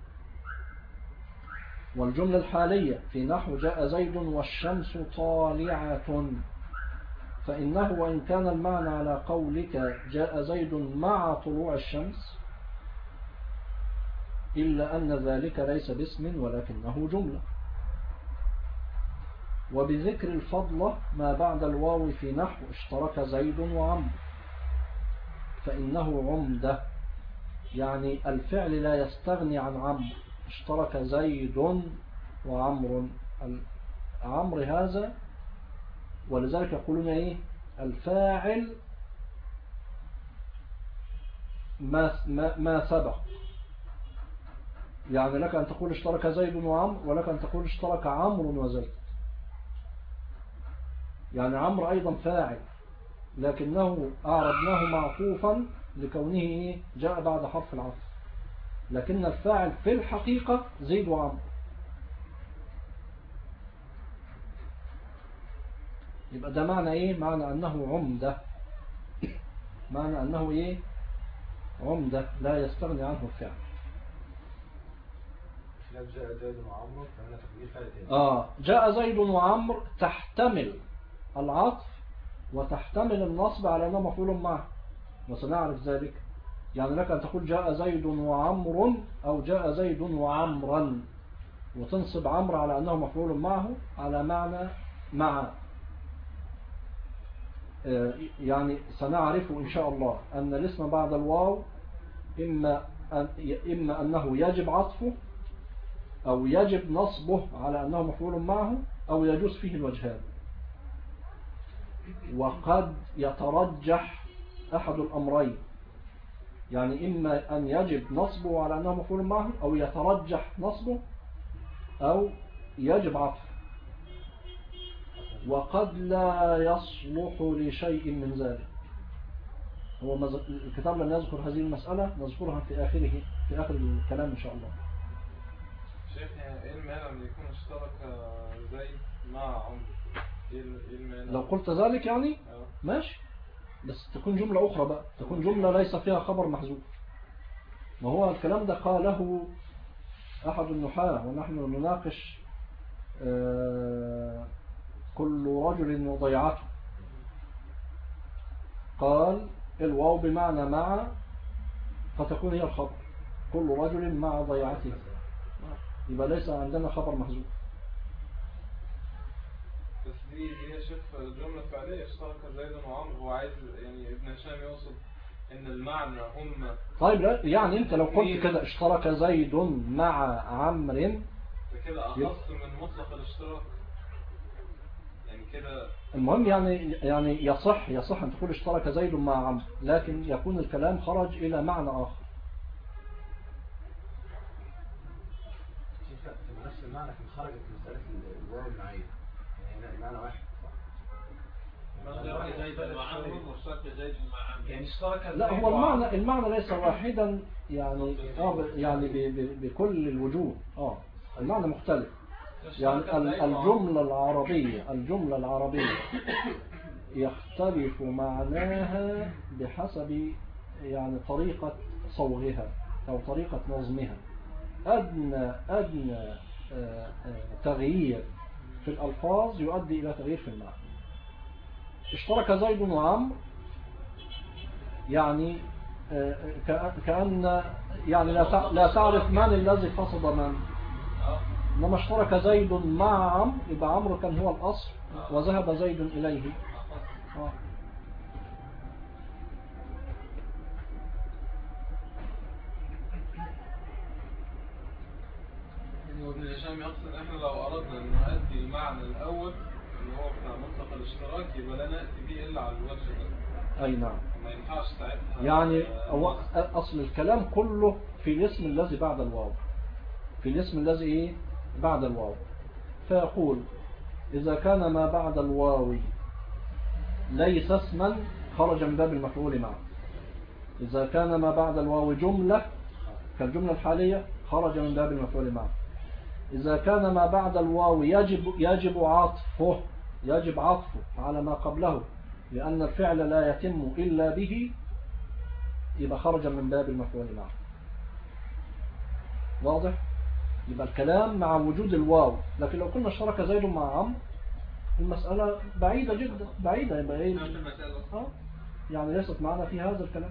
والجملة الحالية في نحو جاء زيد والشمس طالعة، فإنه وإن كان المعنى على قولك جاء زيد مع طلوع الشمس، إلا أن ذلك ليس باسم ولكنه جملة. وبذكر الفضل ما بعد الواو في نحو اشترك زيد وعمر، فإنه عمدة، يعني الفعل لا يستغني عن عمرو. اشترك زيد وعمر، عمرو هذا، ولذلك يقولون ايه الفاعل ما سبق. يعني لك أن تقول اشترك زيد وعمر، ولك أن تقول اشترك عمرو وزيد. يعني عمرو أيضا فاعل، لكنه أعربناه معطوفا لكونه جاء بعد حرف العطف، لكن الفاعل في الحقيقة زيد وعمرو. يبقى ده معنى ايه؟ معنى أنه عمدة، معنى أنه ايه؟ عمدة لا يستغني عنه الفعل. جاء زيد وعمر فهنا تقدير فعل تاني. جاء زيد وعمر تحتمل العطف وتحتمل النصب على أنه مفعول معه، وسنعرف ذلك. يعني لك أن تقول جاء زيد وعمر أو جاء زيد وعمرا، وتنصب عمر على أنه مفعول معه على معنى مع. يعني سنعرف إن شاء الله أن الاسم بعد الواو إما أنه يجب عطفه أو يجب نصبه على أنه مفعول معه، أو يجوز فيه الوجهان. وقد يترجح أحد الأمرين، يعني إما أن يجب نصبه على أنه مفعول معه، أو يترجح نصبه، أو يجب عطفه. وقد لا يصلح لشيء من ذلك. هو الكتاب لم يذكر هذه المسألة، نذكرها في آخر الكلام إن شاء الله. شيخ ايه المانع من يكون اشترك زيد مع عمرو؟ ايه المانع؟ لو قلت ذلك يعني ماشي، بس تكون جملة أخرى بقى، تكون جملة ليس فيها خبر محذوف. ما هو الكلام ده قاله أحد النحاة ونحن نناقش كل رجل وضيعته. قال الواو بمعنى مع، فتكون هي الخبر، كل رجل مع ضيعته، يبقى ليس عندنا خبر محذوف. بس دي يا شيخ جملة فعلية، اشترك زيد وعمرو. هو عايز يعني ابن هشام يقصد ان المعنى هم. طيب يعني انت لو قلت كده اشترك زيد مع عمرو، ده كده اخص من مطلق الاشتراك يعني كده. المهم يعني يصح ان تقول اشترك زيد مع عمرو، لكن يكون الكلام خرج الى معنى اخر. نفس المعنى كان خرجت من مسألة الواو المعية، يعني معنى واحد. لا هو المعنى ليس واحدا، يعني بكل الوجوه. المعنى مختلف. يعني الجملة العربية يختلف معناها بحسب يعني طريقة صوغها أو طريقة نظمها. أدنى تغيير في الألفاظ يؤدي إلى تغيير في المعنى. اشترك زيد وعمرو يعني كأن يعني لا تعرف من الذي قصد من. لما اشترك زيد مع عمرو يبقى عمرو كان هو الأصل وذهب زيد إليه. وابن هشام يقصد احنا لو اردنا ان نؤدي المعنى الاول اللي هو بتاع مطلق الاشتراك يبقى لا ناتي به الا على الوجه ده. اي نعم. ما ينفعش ساعتها يعني اصل الكلام كله في الاسم الذي بعد الواو، في الاسم الذي ايه بعد الواو. فيقول اذا كان ما بعد الواو ليس اسما خرج من باب المفعول معه. اذا كان ما بعد الواو جملة كالجملة الحالية خرج من باب المفعول معه. إذا كان ما بعد الواو يجب عطفه على ما قبله لأن الفعل لا يتم إلا به يبقى خرج من باب المفعول معه. واضح؟ يبقى الكلام مع وجود الواو. لكن لو كنا اشترك زيد مع عمرو المسألة بعيدة جدا، بعيدة يبقى ايه يعني ليست معنا في هذا الكلام.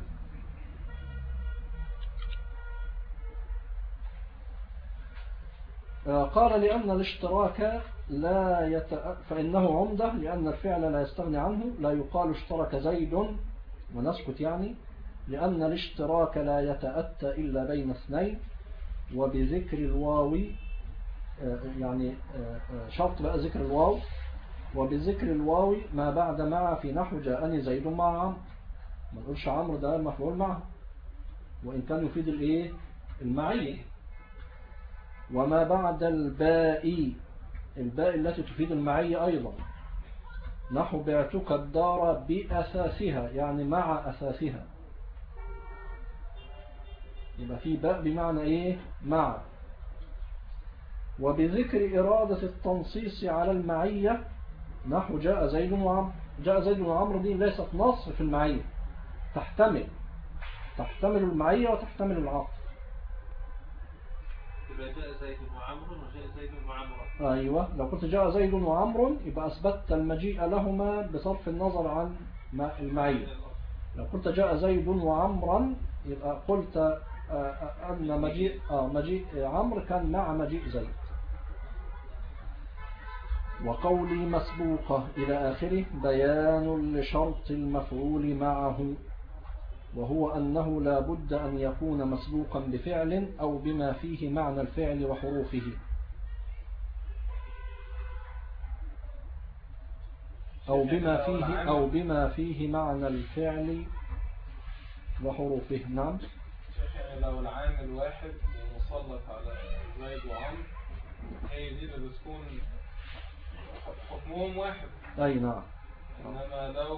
قال لأن الاشتراك فإنه عمدة لأن الفعل لا يستغني عنه. لا يقال اشترك زيد ونسكت يعني لأن الاشتراك لا يتأتى إلا بين اثنين. وبذكر الواو يعني شرط بقى ذكر الواو. وبذكر الواو ما بعد مع في نحو جاءني زيد مع عمرو. ما نقولش عمرو ده المفعول معه وإن كان يفيد الايه المعية. وما بعد الباء التي تفيد المعية أيضا نحو بعتك الدار بأساسها يعني مع أساسها. يبقى في باء بمعنى إيه مع. وبذكر إرادة التنصيص على المعية نحو جاء زيد وعمرو. جاء زيد وعمرو دي ليست نص في المعية، تحتمل المعية وتحتمل العطف. جاء زيد وعمرو وجاء زيد وعمرو. أيوة لو قلت جاء زيد وعمرو يبقى أثبتت المجيء لهما بصرف النظر عن المعية. لو قلت جاء زيد وعمرا يبقى قلت أن مجيء عمرو كان مع مجيء زيد. وقولي مسبوقة إلى آخره بيان لشرط المفعول معه وهو أنه لا بد أن يكون مسبوقا بفعل أو بما فيه معنى الفعل وحروفه أو بما فيه معنى الفعل وحروفه. نعم. لو العامل واحد ومسلط على زيد وعمرو هي دي اللي بتكون حكمهم واحد. أي نعم. إنما لو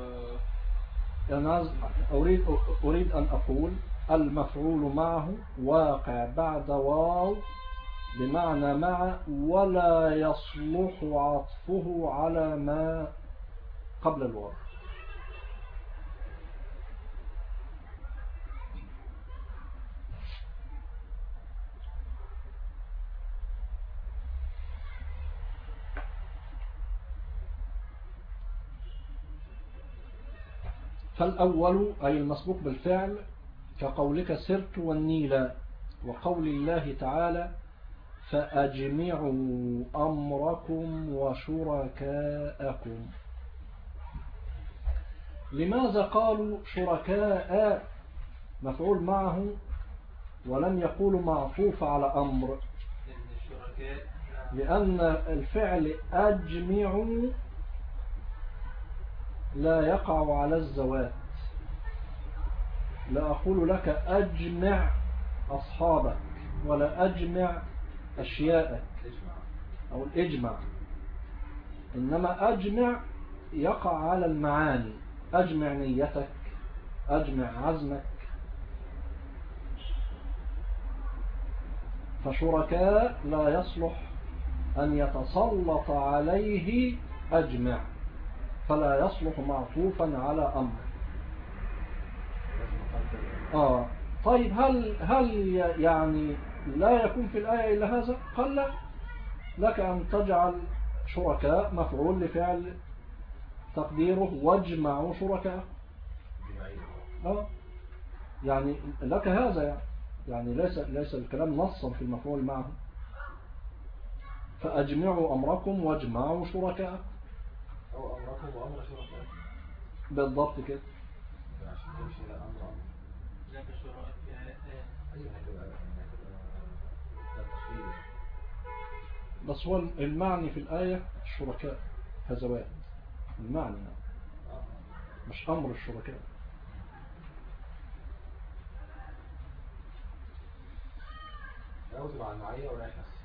يعني أريد أن أقول المفعول معه واقع بعد واو بمعنى مع ولا يصلح عطفه على ما قبل الواو. فالأول أي المسبوق بالفعل كقولك سرت والنيل وقول الله تعالى فأجمعوا أمركم وشركاءكم. لماذا قالوا شركاء مفعول معه ولم يقولوا معطوف على أمر؟ لأن الفعل أجمعوا لا يقع على الزوات. لا أقول لك أجمع أصحابك ولا أجمع أشياءك أو الإجمع، إنما أجمع يقع على المعاني. أجمع نيتك، أجمع عزمك. فشركاء لا يصلح أن يتسلط عليه أجمع فلا يصلح معطوفا على أمر. طيب هل يعني لا يكون في الآية إلا هذا؟ قال لا، لك أن تجعل شركاء مفعول لفعل تقديره واجمعوا شركاء. يعني لك هذا يعني ليس الكلام نصا في المفعول معه. فأجمعوا أمركم واجمعوا شركاء، أو أمركم وأمر شركاء بالضبط كده. عشان تمشي إلى أمر لا بشراء بس هو المعني في الآية الشركاء هزوات المعنى مش أمر الشركاء. يوزب على المعية ولا يحس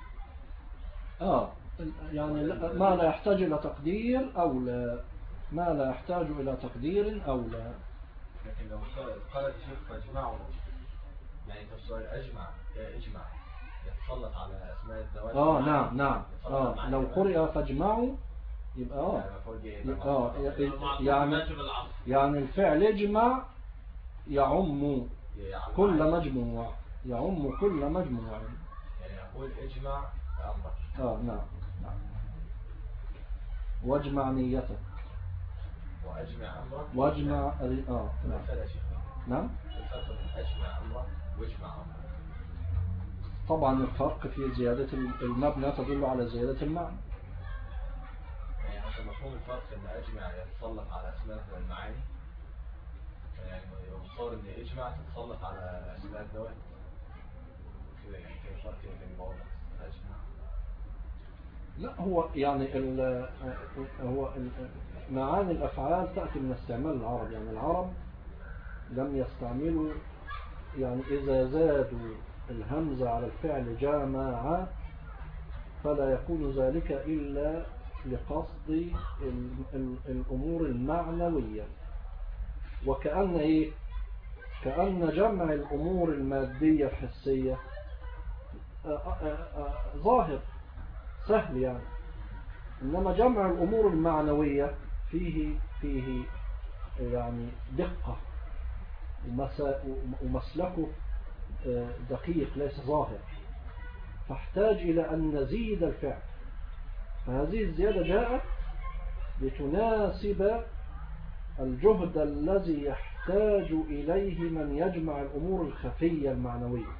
يعني ما لا يحتاج إلى تقدير أو لا، ما لا يحتاج إلى تقدير أو لا. لكن لو قالت شيخ فاجمعوا، يعني تفسير اجمع يتسلط على اسماء الذوات. نعم لو قرئ فاجمعوا يبقى يعني الفعل اجمع يعم كل مجموع، يعم كل مجموع. يعني يقول اجمع امرك. نعم واجمع نيتك واجمع امرك واجمع نعم اجمع امرك واجمع امرك. طبعا الفرق في زيادة المبنى تدل على زيادة المعنى. يعني حتى مفهوم الفرق ان اجمع يتسلط على اسماء والمعاني، يعني يصور ان اجمع تتسلط على اسماء الذوات كده، يعني كيف فرق بين بعض اجمع. لا هو يعني هو معاني الأفعال تأتي من استعمال العرب. يعني العرب لم يستعملوا، يعني إذا زادوا الهمزة على الفعل جامع فلا يكون ذلك إلا لقصد الأمور المعنوية. وكأن كأن جمع الأمور المادية الحسية ظاهر سهل يعني، إنما جمع الأمور المعنوية فيه يعني دقة ومسلكه دقيق ليس ظاهر، فاحتاج إلى أن نزيد الفعل. فهذه الزيادة جاءت لتناسب الجهد الذي يحتاج إليه من يجمع الأمور الخفية المعنوية.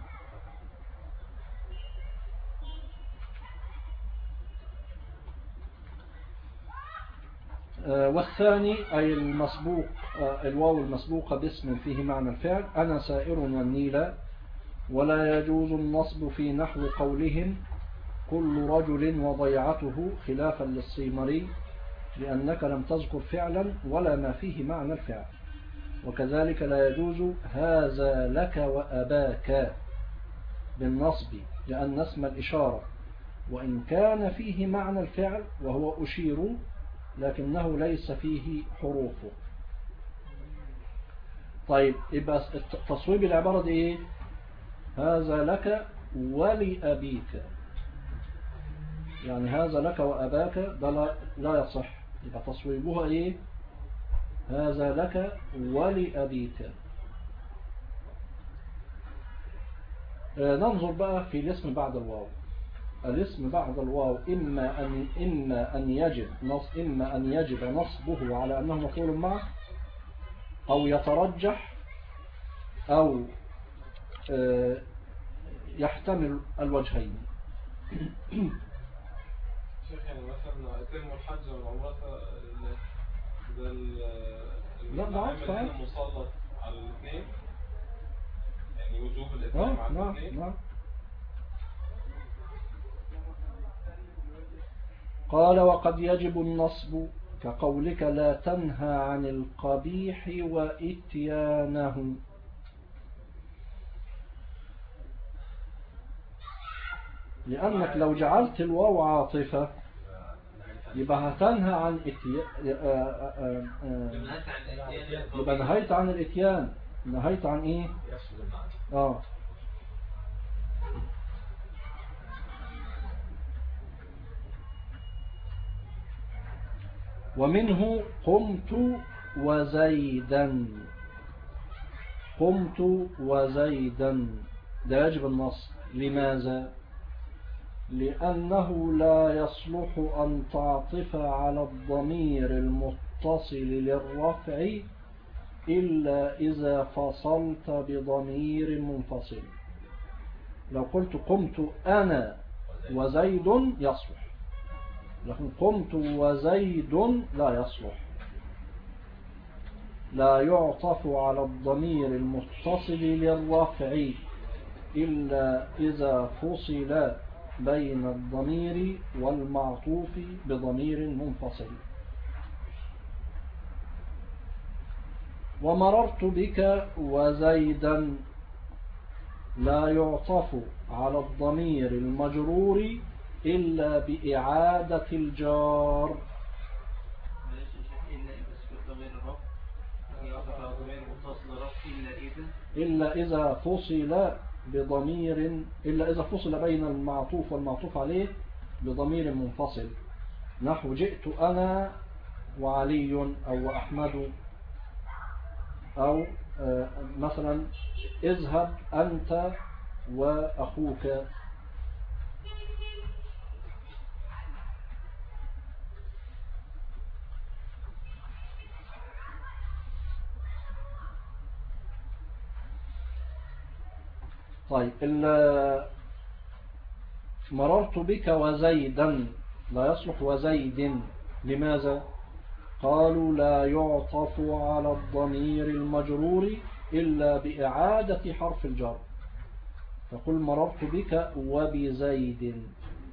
والثاني أي المسبوق، الواو المسبوقة باسم فيه معنى الفعل. أنا سائر والنيل. ولا يجوز النصب في نحو قولهم كل رجل وضيعته خلافا للصيمري، لأنك لم تذكر فعلا ولا ما فيه معنى الفعل. وكذلك لا يجوز هذا لك وأباك بالنصب، لأن اسم الإشارة وإن كان فيه معنى الفعل وهو أشير لكنه ليس فيه حروفه. طيب يبقى تصويب العبارة دي إيه؟ هذا لك ولأبيك، يعني هذا لك وأباك ده لا يصح، يبقى تصويبها إيه؟ هذا لك ولأبيك. ننظر بقى في الاسم بعد الواو. الاسم بعد الواو إما أن يجب نصبه على أنه مفعول معه، أو يترجح، أو يحتمل الوجهين. شيخ يعني مثلا أتم الحج والعمرة ده العامل مسلط على الاثنين، يعني وجوب الإتمام على الاثنين. قال وقد يجب النصب كقولك لا تنهى عن القبيح وإتيانه. لأنك لو جعلت الواو عاطفة يبقى هتنهى عن يبقى نهيت عن الإتيان. نهيت عن إيه؟ ومنه قمت وزيدا. قمت وزيدا ده يجب النصب. لماذا؟ لأنه لا يصلح أن تعطف على الضمير المتصل للرفع إلا إذا فصلت بضمير منفصل. لو قلت قمت أنا وزيد يصلح، لكن قمت وزيد لا يصلح. لا يعطف على الضمير المتصل للرفع إلا إذا فصل بين الضمير والمعطوف بضمير منفصل. ومررت بك وزيدا لا يعطف على الضمير المجرور إلا بإعادة الجار. إلا إذا فصل بضمير، إلا إذا فصل بين المعطوف والمعطوف عليه بضمير منفصل، نحو جئت أنا وعلي أو أحمد، أو مثلا اذهب أنت وأخوك. طيب مررت بك وزيدا لا يصلح وزيد. لماذا؟ قالوا لا يعطف على الضمير المجرور إلا بإعادة حرف الجر، فقل مررت بك وبزيد.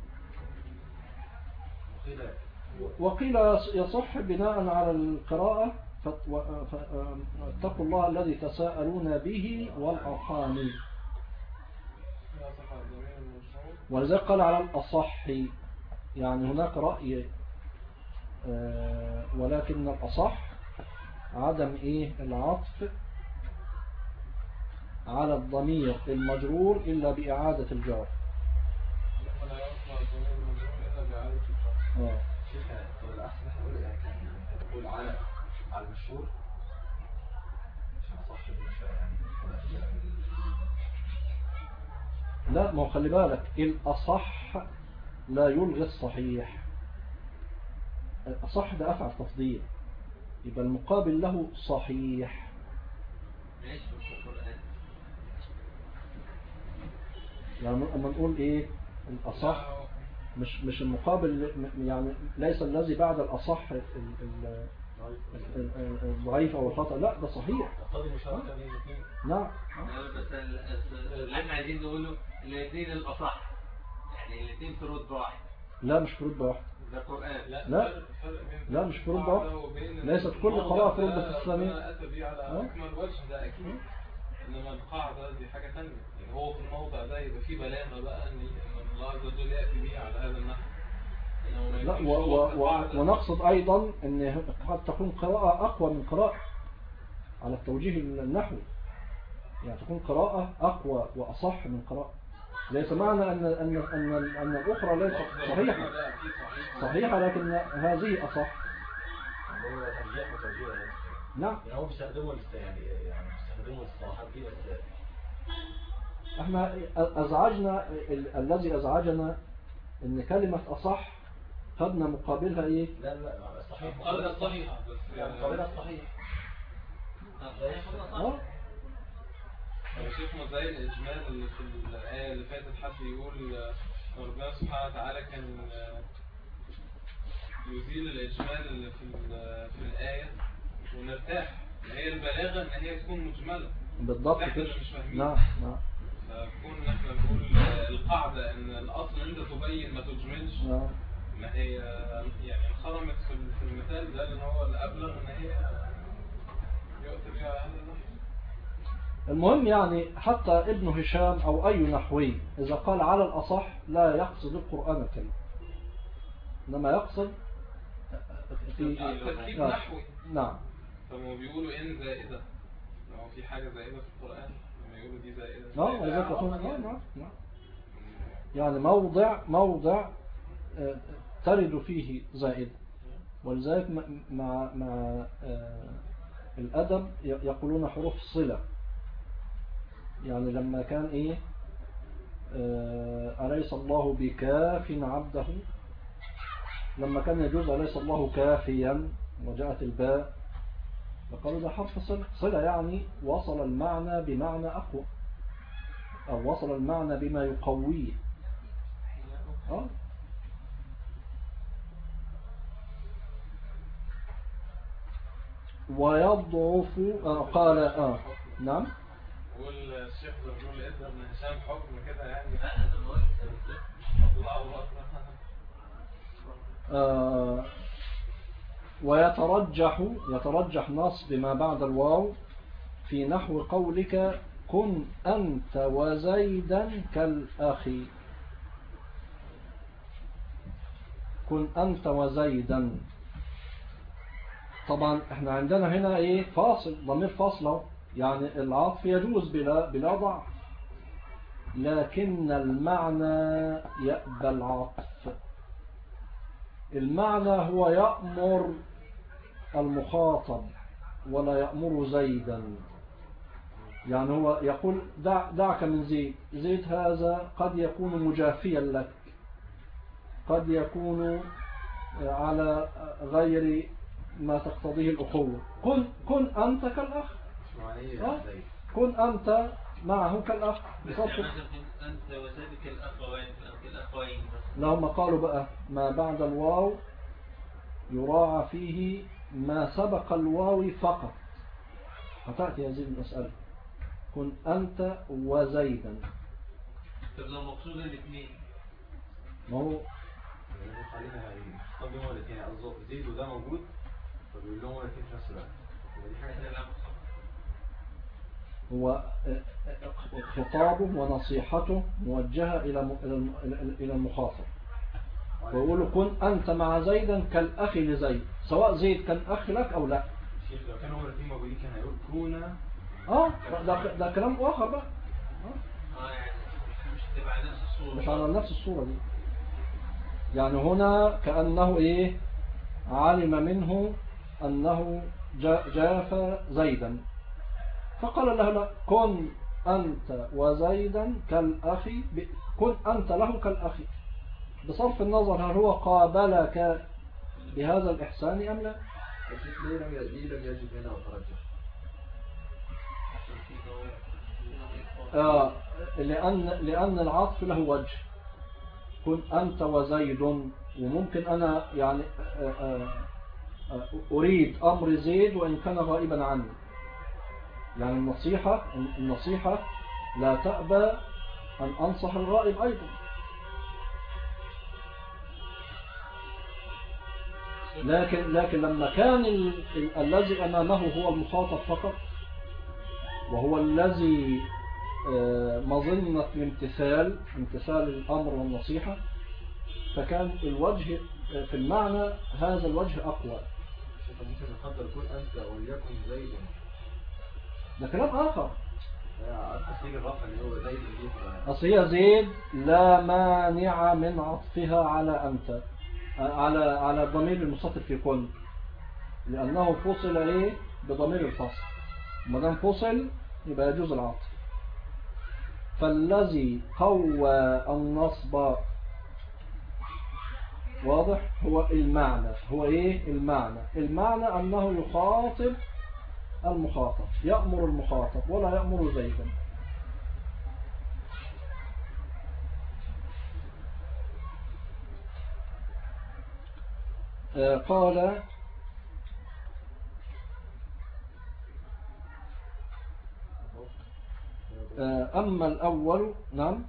وقيل يصح بناء على القراءة فاتقوا الله الذي تساءلون به والأرحام، ولذلك قال على الأصح. يعني هناك رأي ولكن الأصح عدم العطف على الضمير المجرور إلا بإعادة الجار. على المشهور لا، ما خلي بالك، الأصح لا يلغي الصحيح. الأصح ده أفعل تفضيل، يبقى المقابل له صحيح. يعني أما نقول الأصح مش المقابل، يعني ليس الذي بعد الأصح الضعيف أو الخطأ، لا ده صحيح. نعم، بس اللي احنا عايزين نقوله الاثنين الأصح، يعني الاثنين في رتبة واحد. لا مش في رتبة واحد، ده قرآن. لا مش في رتبة واحد، ليست كل قراءة في رتبة الثانية. أتى بيه على أكمل وجه ده أكيد، إنما القاعدة دي حاجة ثانية. يعني هو في الموضع ده يبقى فيه بلاغة بقى إن الله عز وجل يأتي بيه على هذا النحو. لا ونقصد أيضا أن قد تكون قراءة أقوى من قراءة على التوجيه النحوي، يعني تكون قراءة أقوى وأصح من قراءة. ليس معنى أن الأخرى ليست صحيحة لكن هذه أصح. نعم، يعني هو بيستخدموا الصلاحات دي. بس احنا أزعجنا، الذي أزعجنا أن كلمة أصح خدنا مقابلها لا صحيح، مقابلها صحيحة، بس يعني مقابلها صحيح. أنا شايف زي الإجمال اللي في الآية اللي فاتت، حد يقول ربنا سبحانه وتعالى كان يزيل الإجمال اللي في الآية ونرتاح. هي البلاغة إن هي تكون مجملة بالضبط كده. نعم. فكون احنا نقول القاعدة إن الأصل أنت تبين ما تجملش. ما هي يعني انخرمت في المثال ده اللي هو الأبلغ إن هي يؤتي بها على هذا النحو. المهم يعني حتى ابن هشام أو أي نحوي إذا قال على الأصح لا يقصد القرآن الكريم، إنما يقصد في تركيب نحوي. نعم. فما بيقولوا إن زائدة، لو في حاجة زائدة في القرآن لما يقولوا دي زائدة. نعم. يعني موضع ترد فيه زائدة، ولذلك مع الأدب يقولون حروف الصلة. يعني لما كان أليس الله بكاف عبده، لما كان يجوز أليس الله كافيا وجاءت الباء، فقالوا ده حرف صلة يعني وصل المعنى بمعنى أقوى، أو وصل المعنى بما يقويه. ويضعف قال نعم. والشيخ زرنول ادى ابن هشام حكم كده يعني. ويترجح نصب ما بعد الواو في نحو قولك كن أنت وزيدا كالأخي. كن أنت وزيدا، طبعا احنا عندنا هنا ايه فاصل، ضمير فاصله، يعني العطف يجوز بلا ضعف، لكن المعنى يأبى العطف. المعنى هو يأمر المخاطب ولا يأمر زيدا. يعني هو يقول دعك من زيد، زيد هذا قد يكون مجافيا لك، قد يكون على غير ما تقتضيه الأخوة. كن أنت كالأخ، كن أنت معه كالأخ. أنت وذلك الأخوين. لهم قالوا بقى ما بعد الواو يراعى فيه ما سبق الواو فقط، فتأتي هذه المسألة كن أنت وزيدا. طب لو مقصود الاثنين، ما هو خلينا يستخدموا الاثنين، زيد وده موجود فبيقول لهم الاثنين في نفس الوقت. دي حاجه ثانيه. هو خطابه ونصيحته موجهة إلى المخاطب، ويقول كن أنت مع زيدا كالأخ لزيد، سواء زيد كان أخ لك أو لا. لو كانوا هما الاثنين موجودين كان هيقول كونا. ده كلام آخر بقى. يعني مش تبع نفس الصورة، مش على نفس الصورة دي. يعني هنا كأنه إيه علم منه أنه جاف زيدا، فقال له لا كن أنت وزيدا كالأخي، كن أنت له كالأخي، بصرف النظر هل هو قابلك بهذا الإحسان أم لا. ليه لم يجب هنا وترجح؟ لأن العطف له وجه، كن أنت وزيد، وممكن أنا يعني أريد أمر زيد وإن كان غائبا عني. يعني النصيحة لا تأبى أن أنصح الغائب أيضا. لكن لما كان الذي أمامه هو المخاطب فقط، وهو الذي مظنة امتثال الأمر والنصيحة، فكان الوجه في المعنى هذا الوجه أقوى. ممكن نقدر كن أنت وليكن زيد، ده كلام آخر. تصير الرفع اللي هو زيد اللي أصل هي زيد لا مانع من عطفها على أنت، على ضمير المستتر في كل، لأنه فصل إيه بضمير الفصل، ما دام فصل يبقى يجوز العطف. فالذي قوى النصب واضح هو المعنى. هو إيه المعنى أنه يخاطب المخاطب، يأمر المخاطب ولا يأمر زيدا. قال أما الأول نعم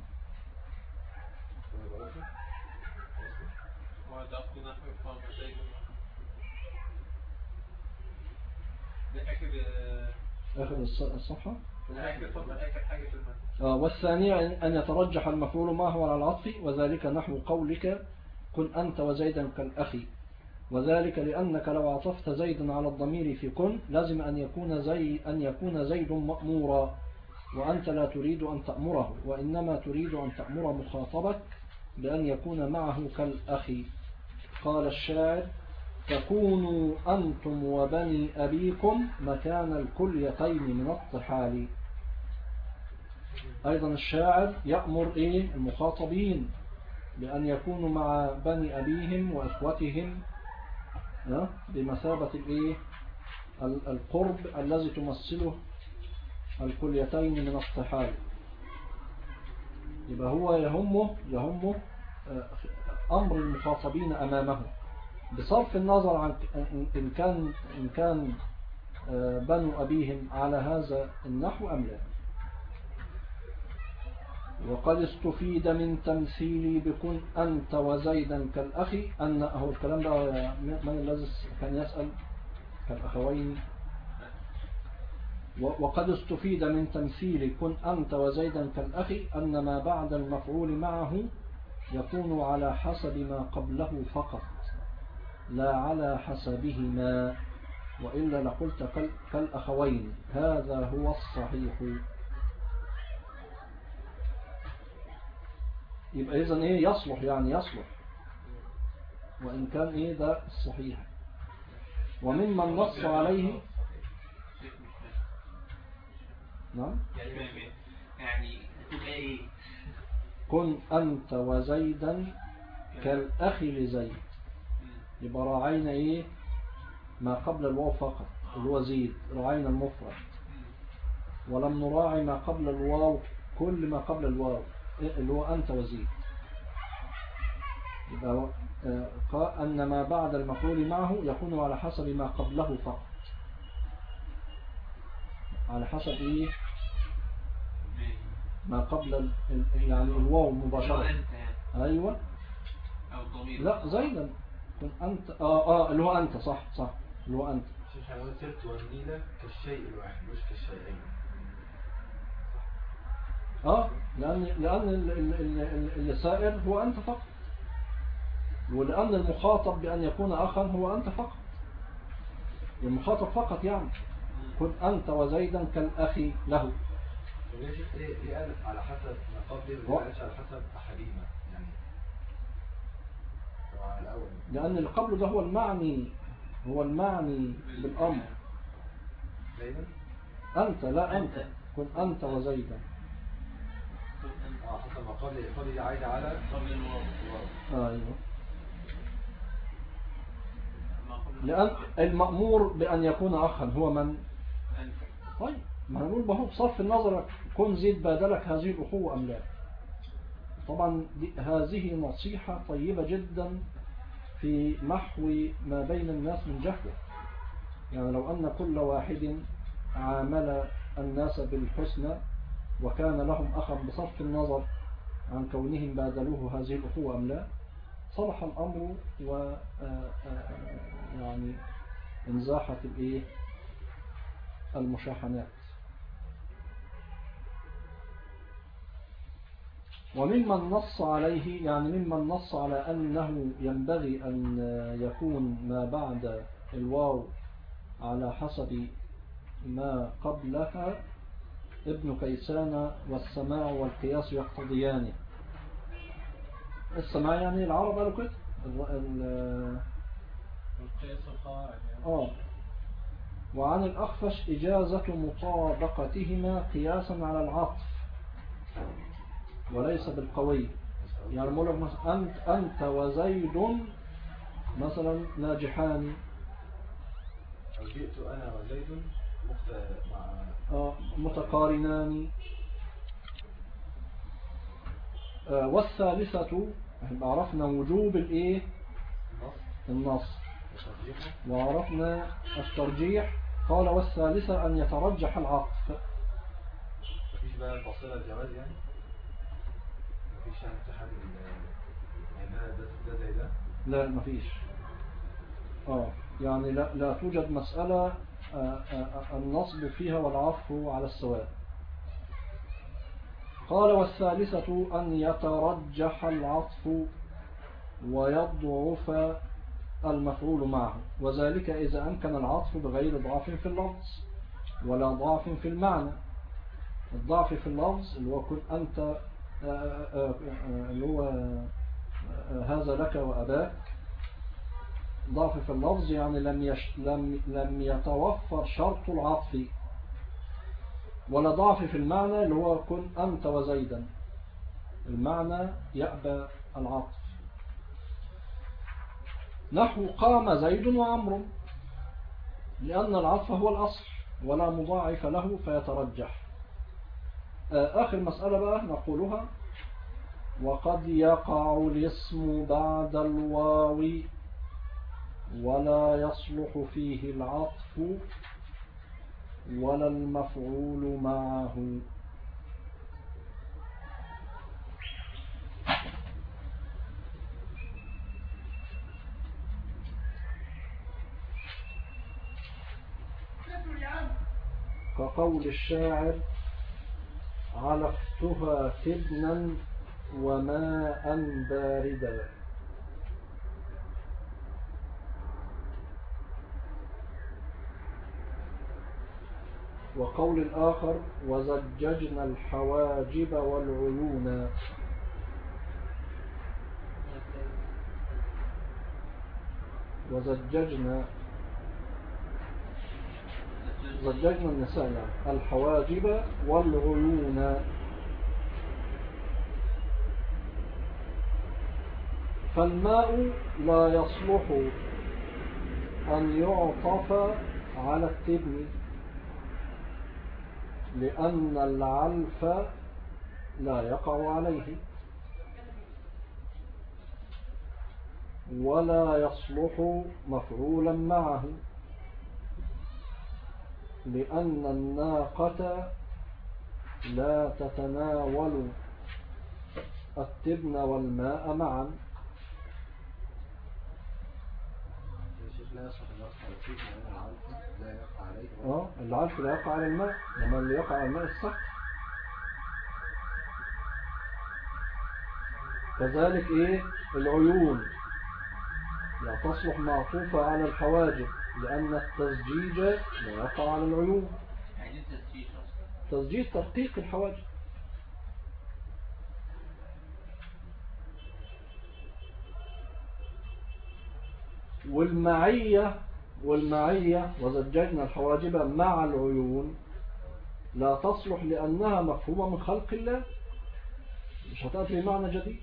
آخر الصفحة. والثانية أن يترجح المفعول ما هو على العطف، وذلك نحو قولك كن أنت وزيدا كالأخي، وذلك لأنك لو عطفت زيدا على الضمير في كن لازم أن يكون زيد مأمورا، وأنت لا تريد أن تأمره، وإنما تريد أن تأمر مخاطبك بأن يكون معه كالأخي. قال الشاعر تكونوا أنتم وبني أبيكم مكان الكليتين من الطحال. أيضا الشاعر يأمر المخاطبين بأن يكونوا مع بني أبيهم وإخوتهم بمثابة القرب الذي تمثله الكليتين من الطحال. يبقى هو يهمه أمر المخاطبين أمامه بصرف النظر عن إن كان بنو أبيهم على هذا النحو أم لا. وقد استفيد من تمثيلي بكن أنت وزيدا كالأخي أن هو الكلام ده من الذي كان يسأل كالأخوين. وقد استفيد من تمثيلي كن أنت وزيدا كالأخي أن ما بعد المفعول معه يكون على حسب ما قبله فقط لا على حسبهما، وإلا لقلت كالأخوين. هذا هو الصحيح. يبقى إذن يصلح، يعني يصلح وإن كان ده الصحيح. وممن نص عليه نعم يعني كن أنت وزيدا كالأخي لزيد. يبقى راعينا ما قبل الواو فقط اللي هو زيد، راعينا المفرد ولم نراعي ما قبل الواو، كل ما قبل الواو اللي هو أنت وزيد. يبقى أن ما بعد المفعول معه يكون على حسب ما قبله فقط، على حسب ما قبل يعني الواو مباشرة. أيوة لا زيدا كن أنت اللي هو أنت صح اللي هو أنت. مش هنقول سرت والنيلة كالشيء الواحد مش كالشيئين. لأن السائر هو أنت فقط، ولأن المخاطب بأن يكون أخا هو أنت فقط، المخاطب فقط يعني كن أنت وزيدا كالأخي له. ليه قالت على حسب ما قبل وقالت على حسب أحدهما يعني على الأول؟ لأن اللي قبله ده هو المعني بالأمر. أنت لا أنت كن أنت وزيدا. حسب ما قبل دي عايدة على قبل الواو. أيوه. لأن المأمور بأن يكون أخا هو من؟ طيب ما نقول بهو بصرف النظر كن زيد بادلك هذه الأخوة أم لا. طبعا هذه نصيحة طيبة جدا في محو ما بين الناس من جهل. يعني لو أن كل واحد عامل الناس بالحسنى وكان لهم أخا بصرف النظر عن كونهم بادلوه هذه الأخوة أم لا، صلح الأمر و يعني انزاحت المشاحنات. وممن نص عليه يعني ممن نص على أنه ينبغي أن يكون ما بعد الواو على حسب ما قبلها ابن كيسان والسماع والقياس يقتضيان. السماع يعني العرب قالوا كده والقياس القواعد وعن الأخفش إجازة مطابقتهما قياسا على العطف وليس بالقوي. يعني مولك مثلا أنت وزيد مثلا ناجحان. جئت أنا وزيد متقارنان. والثالثة عرفنا وجوب النص وعرفنا الترجيح. قال والثالثة أن يترجح العطف. مفيش بقى الفاصلة الجواز يعني مفيش يعني اتحاد ده زي ده؟ لا مفيش. يعني لا توجد مسألة النصب فيها والعطف على السواء. قال والثالثة أن يترجح العطف ويضعف المفعول معه، وذلك إذا أمكن العطف بغير ضعف في اللفظ ولا ضعف في المعنى. الضعف في اللفظ اللي هو كن أنت اللي هو هذا لك وأباك. ضعف في اللفظ يعني لم يتوفر شرط العطف. ولا ضعف في المعنى اللي هو كن أنت وزيدا، المعنى يأبى العطف. نحو قام زيد وعمر. لأن العطف هو الأصل ولا مضاعف له فيترجح. آخر مسألة بقى نقولها: وقد يقع الاسم بعد الواو ولا يصلح فيه العطف ولا المفعول معه. كقول الشاعر: علفتها تبنا وماء باردا. وقول الآخر: وزججنا الحواجب والعيون. زججنا النساء يعني الحواجب والعيون. فالماء لا يصلح أن يعطف على التبن لأن العلف لا يقع عليه، ولا يصلح مفعولا معه لأن الناقة لا تتناول التبن والماء معا. العلف لا يقع على الماء، لما اللي يقع على الماء السقط. كذلك العيون لا تصلح معطوفة على الحواجب لأن التزجيج لا يقع على العيون. يعني تزجيج ترقيق الحواجب. والمعية وزججنا الحواجب مع العيون لا تصلح لأنها مفهومة من خلق الله، مش هتأتي بمعنى جديد.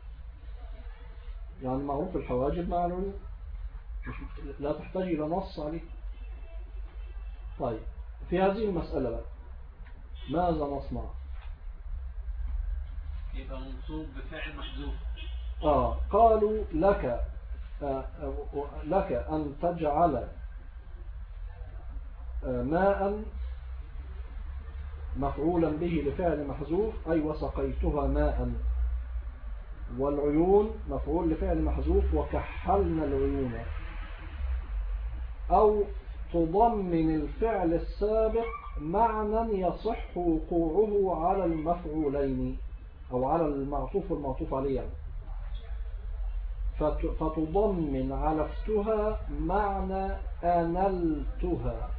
يعني معروف الحواجب مع العيون، لا تحتاج إلى نص عليه. طيب في هذه المسألة بقى ماذا نصنع؟ يبقى منصوب بفعل محذوف. قالوا لك أن تجعل ماء مفعولا به لفعل محذوف، أي وسقيتها ماء، والعيون مفعول لفعل محذوف وكحلنا العيون. أو تضمن الفعل السابق معنى يصح وقوعه على المفعولين أو على المعطوف والمعطوف عليه، فتضمن علفتها معنى أنلتها،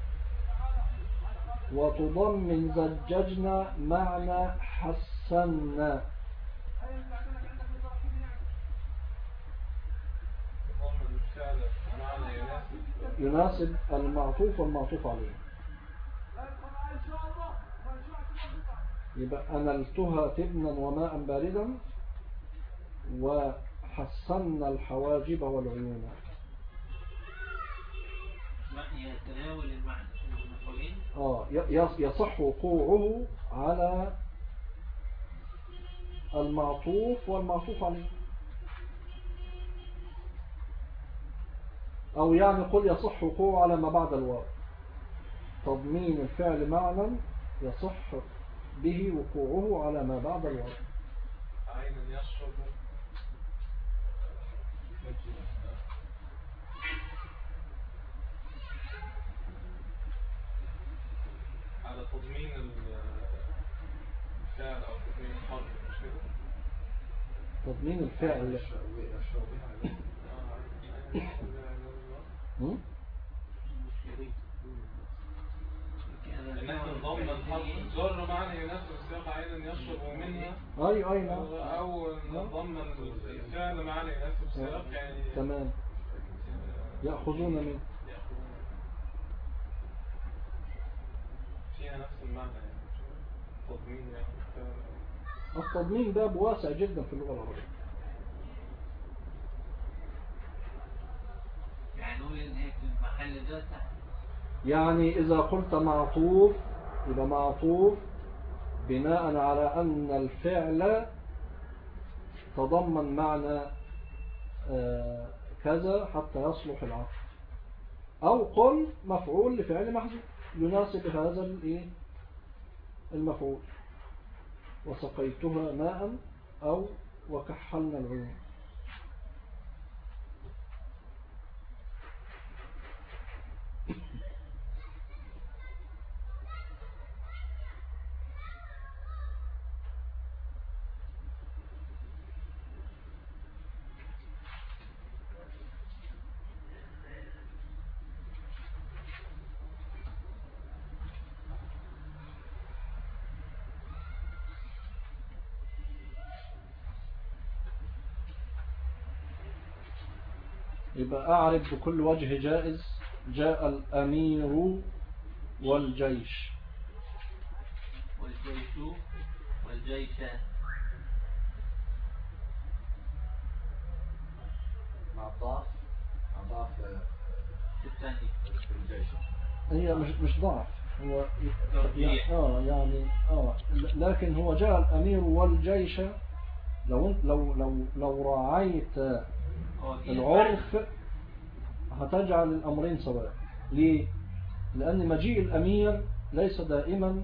وتضمن زججنا معنى حسنا. يناسب المعطوف والمعطوف عليه. يبقى أنلتها تبنا وماء باردا وحسنا الحواجب والعيون. يتناول المعنى يصح وقوعه على المعطوف والمعطوف عليه. أو يعني قل يصح وقوعه على ما بعد الواو. تضمين الفعل معنى يصح به وقوعه على ما بعد الواو. عين يشرب على تضمين الفعل أو تضمين الحرف، مش كده؟ تضمين الفعل إن احنا نضمن الحرف الجر معنى يناسب السياق عين يشرب منها، أو نضمن الفعل معنى يناسب السياق يعني تمام. يأخذون منه فيها نفس المعنى يعني تضمين يعني. التضمين باب واسع جدا في اللغة العربية. يعني نقول إن هي في محل يعني إذا قلت معطوف يبقى معطوف بناء على أن الفعل تضمن معنى كذا حتى يصلح العطف، أو قل مفعول لفعل محذوف يناسب هذا المفعول، وسقيتها ماء أو وكحلنا العيون. يبقى أعرف بكل وجه جائز جاء الأمير والجيش والجيشان مع الضعف الثاني الجيش. هي مش ضعف، هو لكن هو جاء الأمير والجيش. لو راعيت العرف هتجعل الأمرين سواء. ليه؟ لأن مجيء الأمير ليس دائما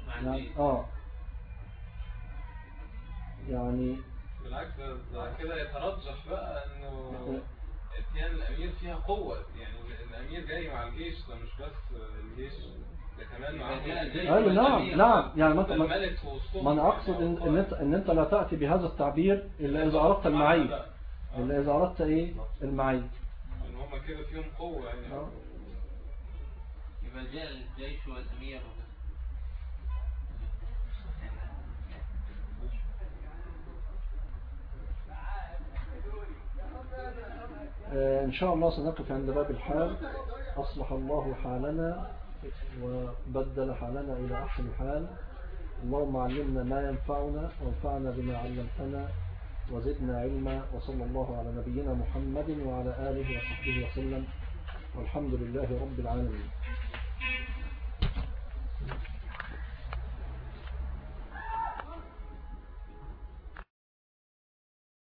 يعني بالعكس ده كده يترجح بقى انه اتيان الامير فيها قوة، يعني الامير جاي مع الجيش، ده مش بس الجيش ده كمان مع الجيش. نعم يعني ما انا اقصد ان انت لا تأتي بهذا التعبير الا اذا اردت المعية، الا اذا اردت المعية، ان هم كده فيهم قوة يعني. يبقى جاء الجيش والامير. إن شاء الله سنقف عند باب الحال. أصلح الله حالنا وبدل حالنا إلى أحسن حال. اللهم علمنا ما ينفعنا وانفعنا بما علمتنا وزدنا علما، وصلى الله على نبينا محمد وعلى آله وصحبه وسلم، والحمد لله رب العالمين.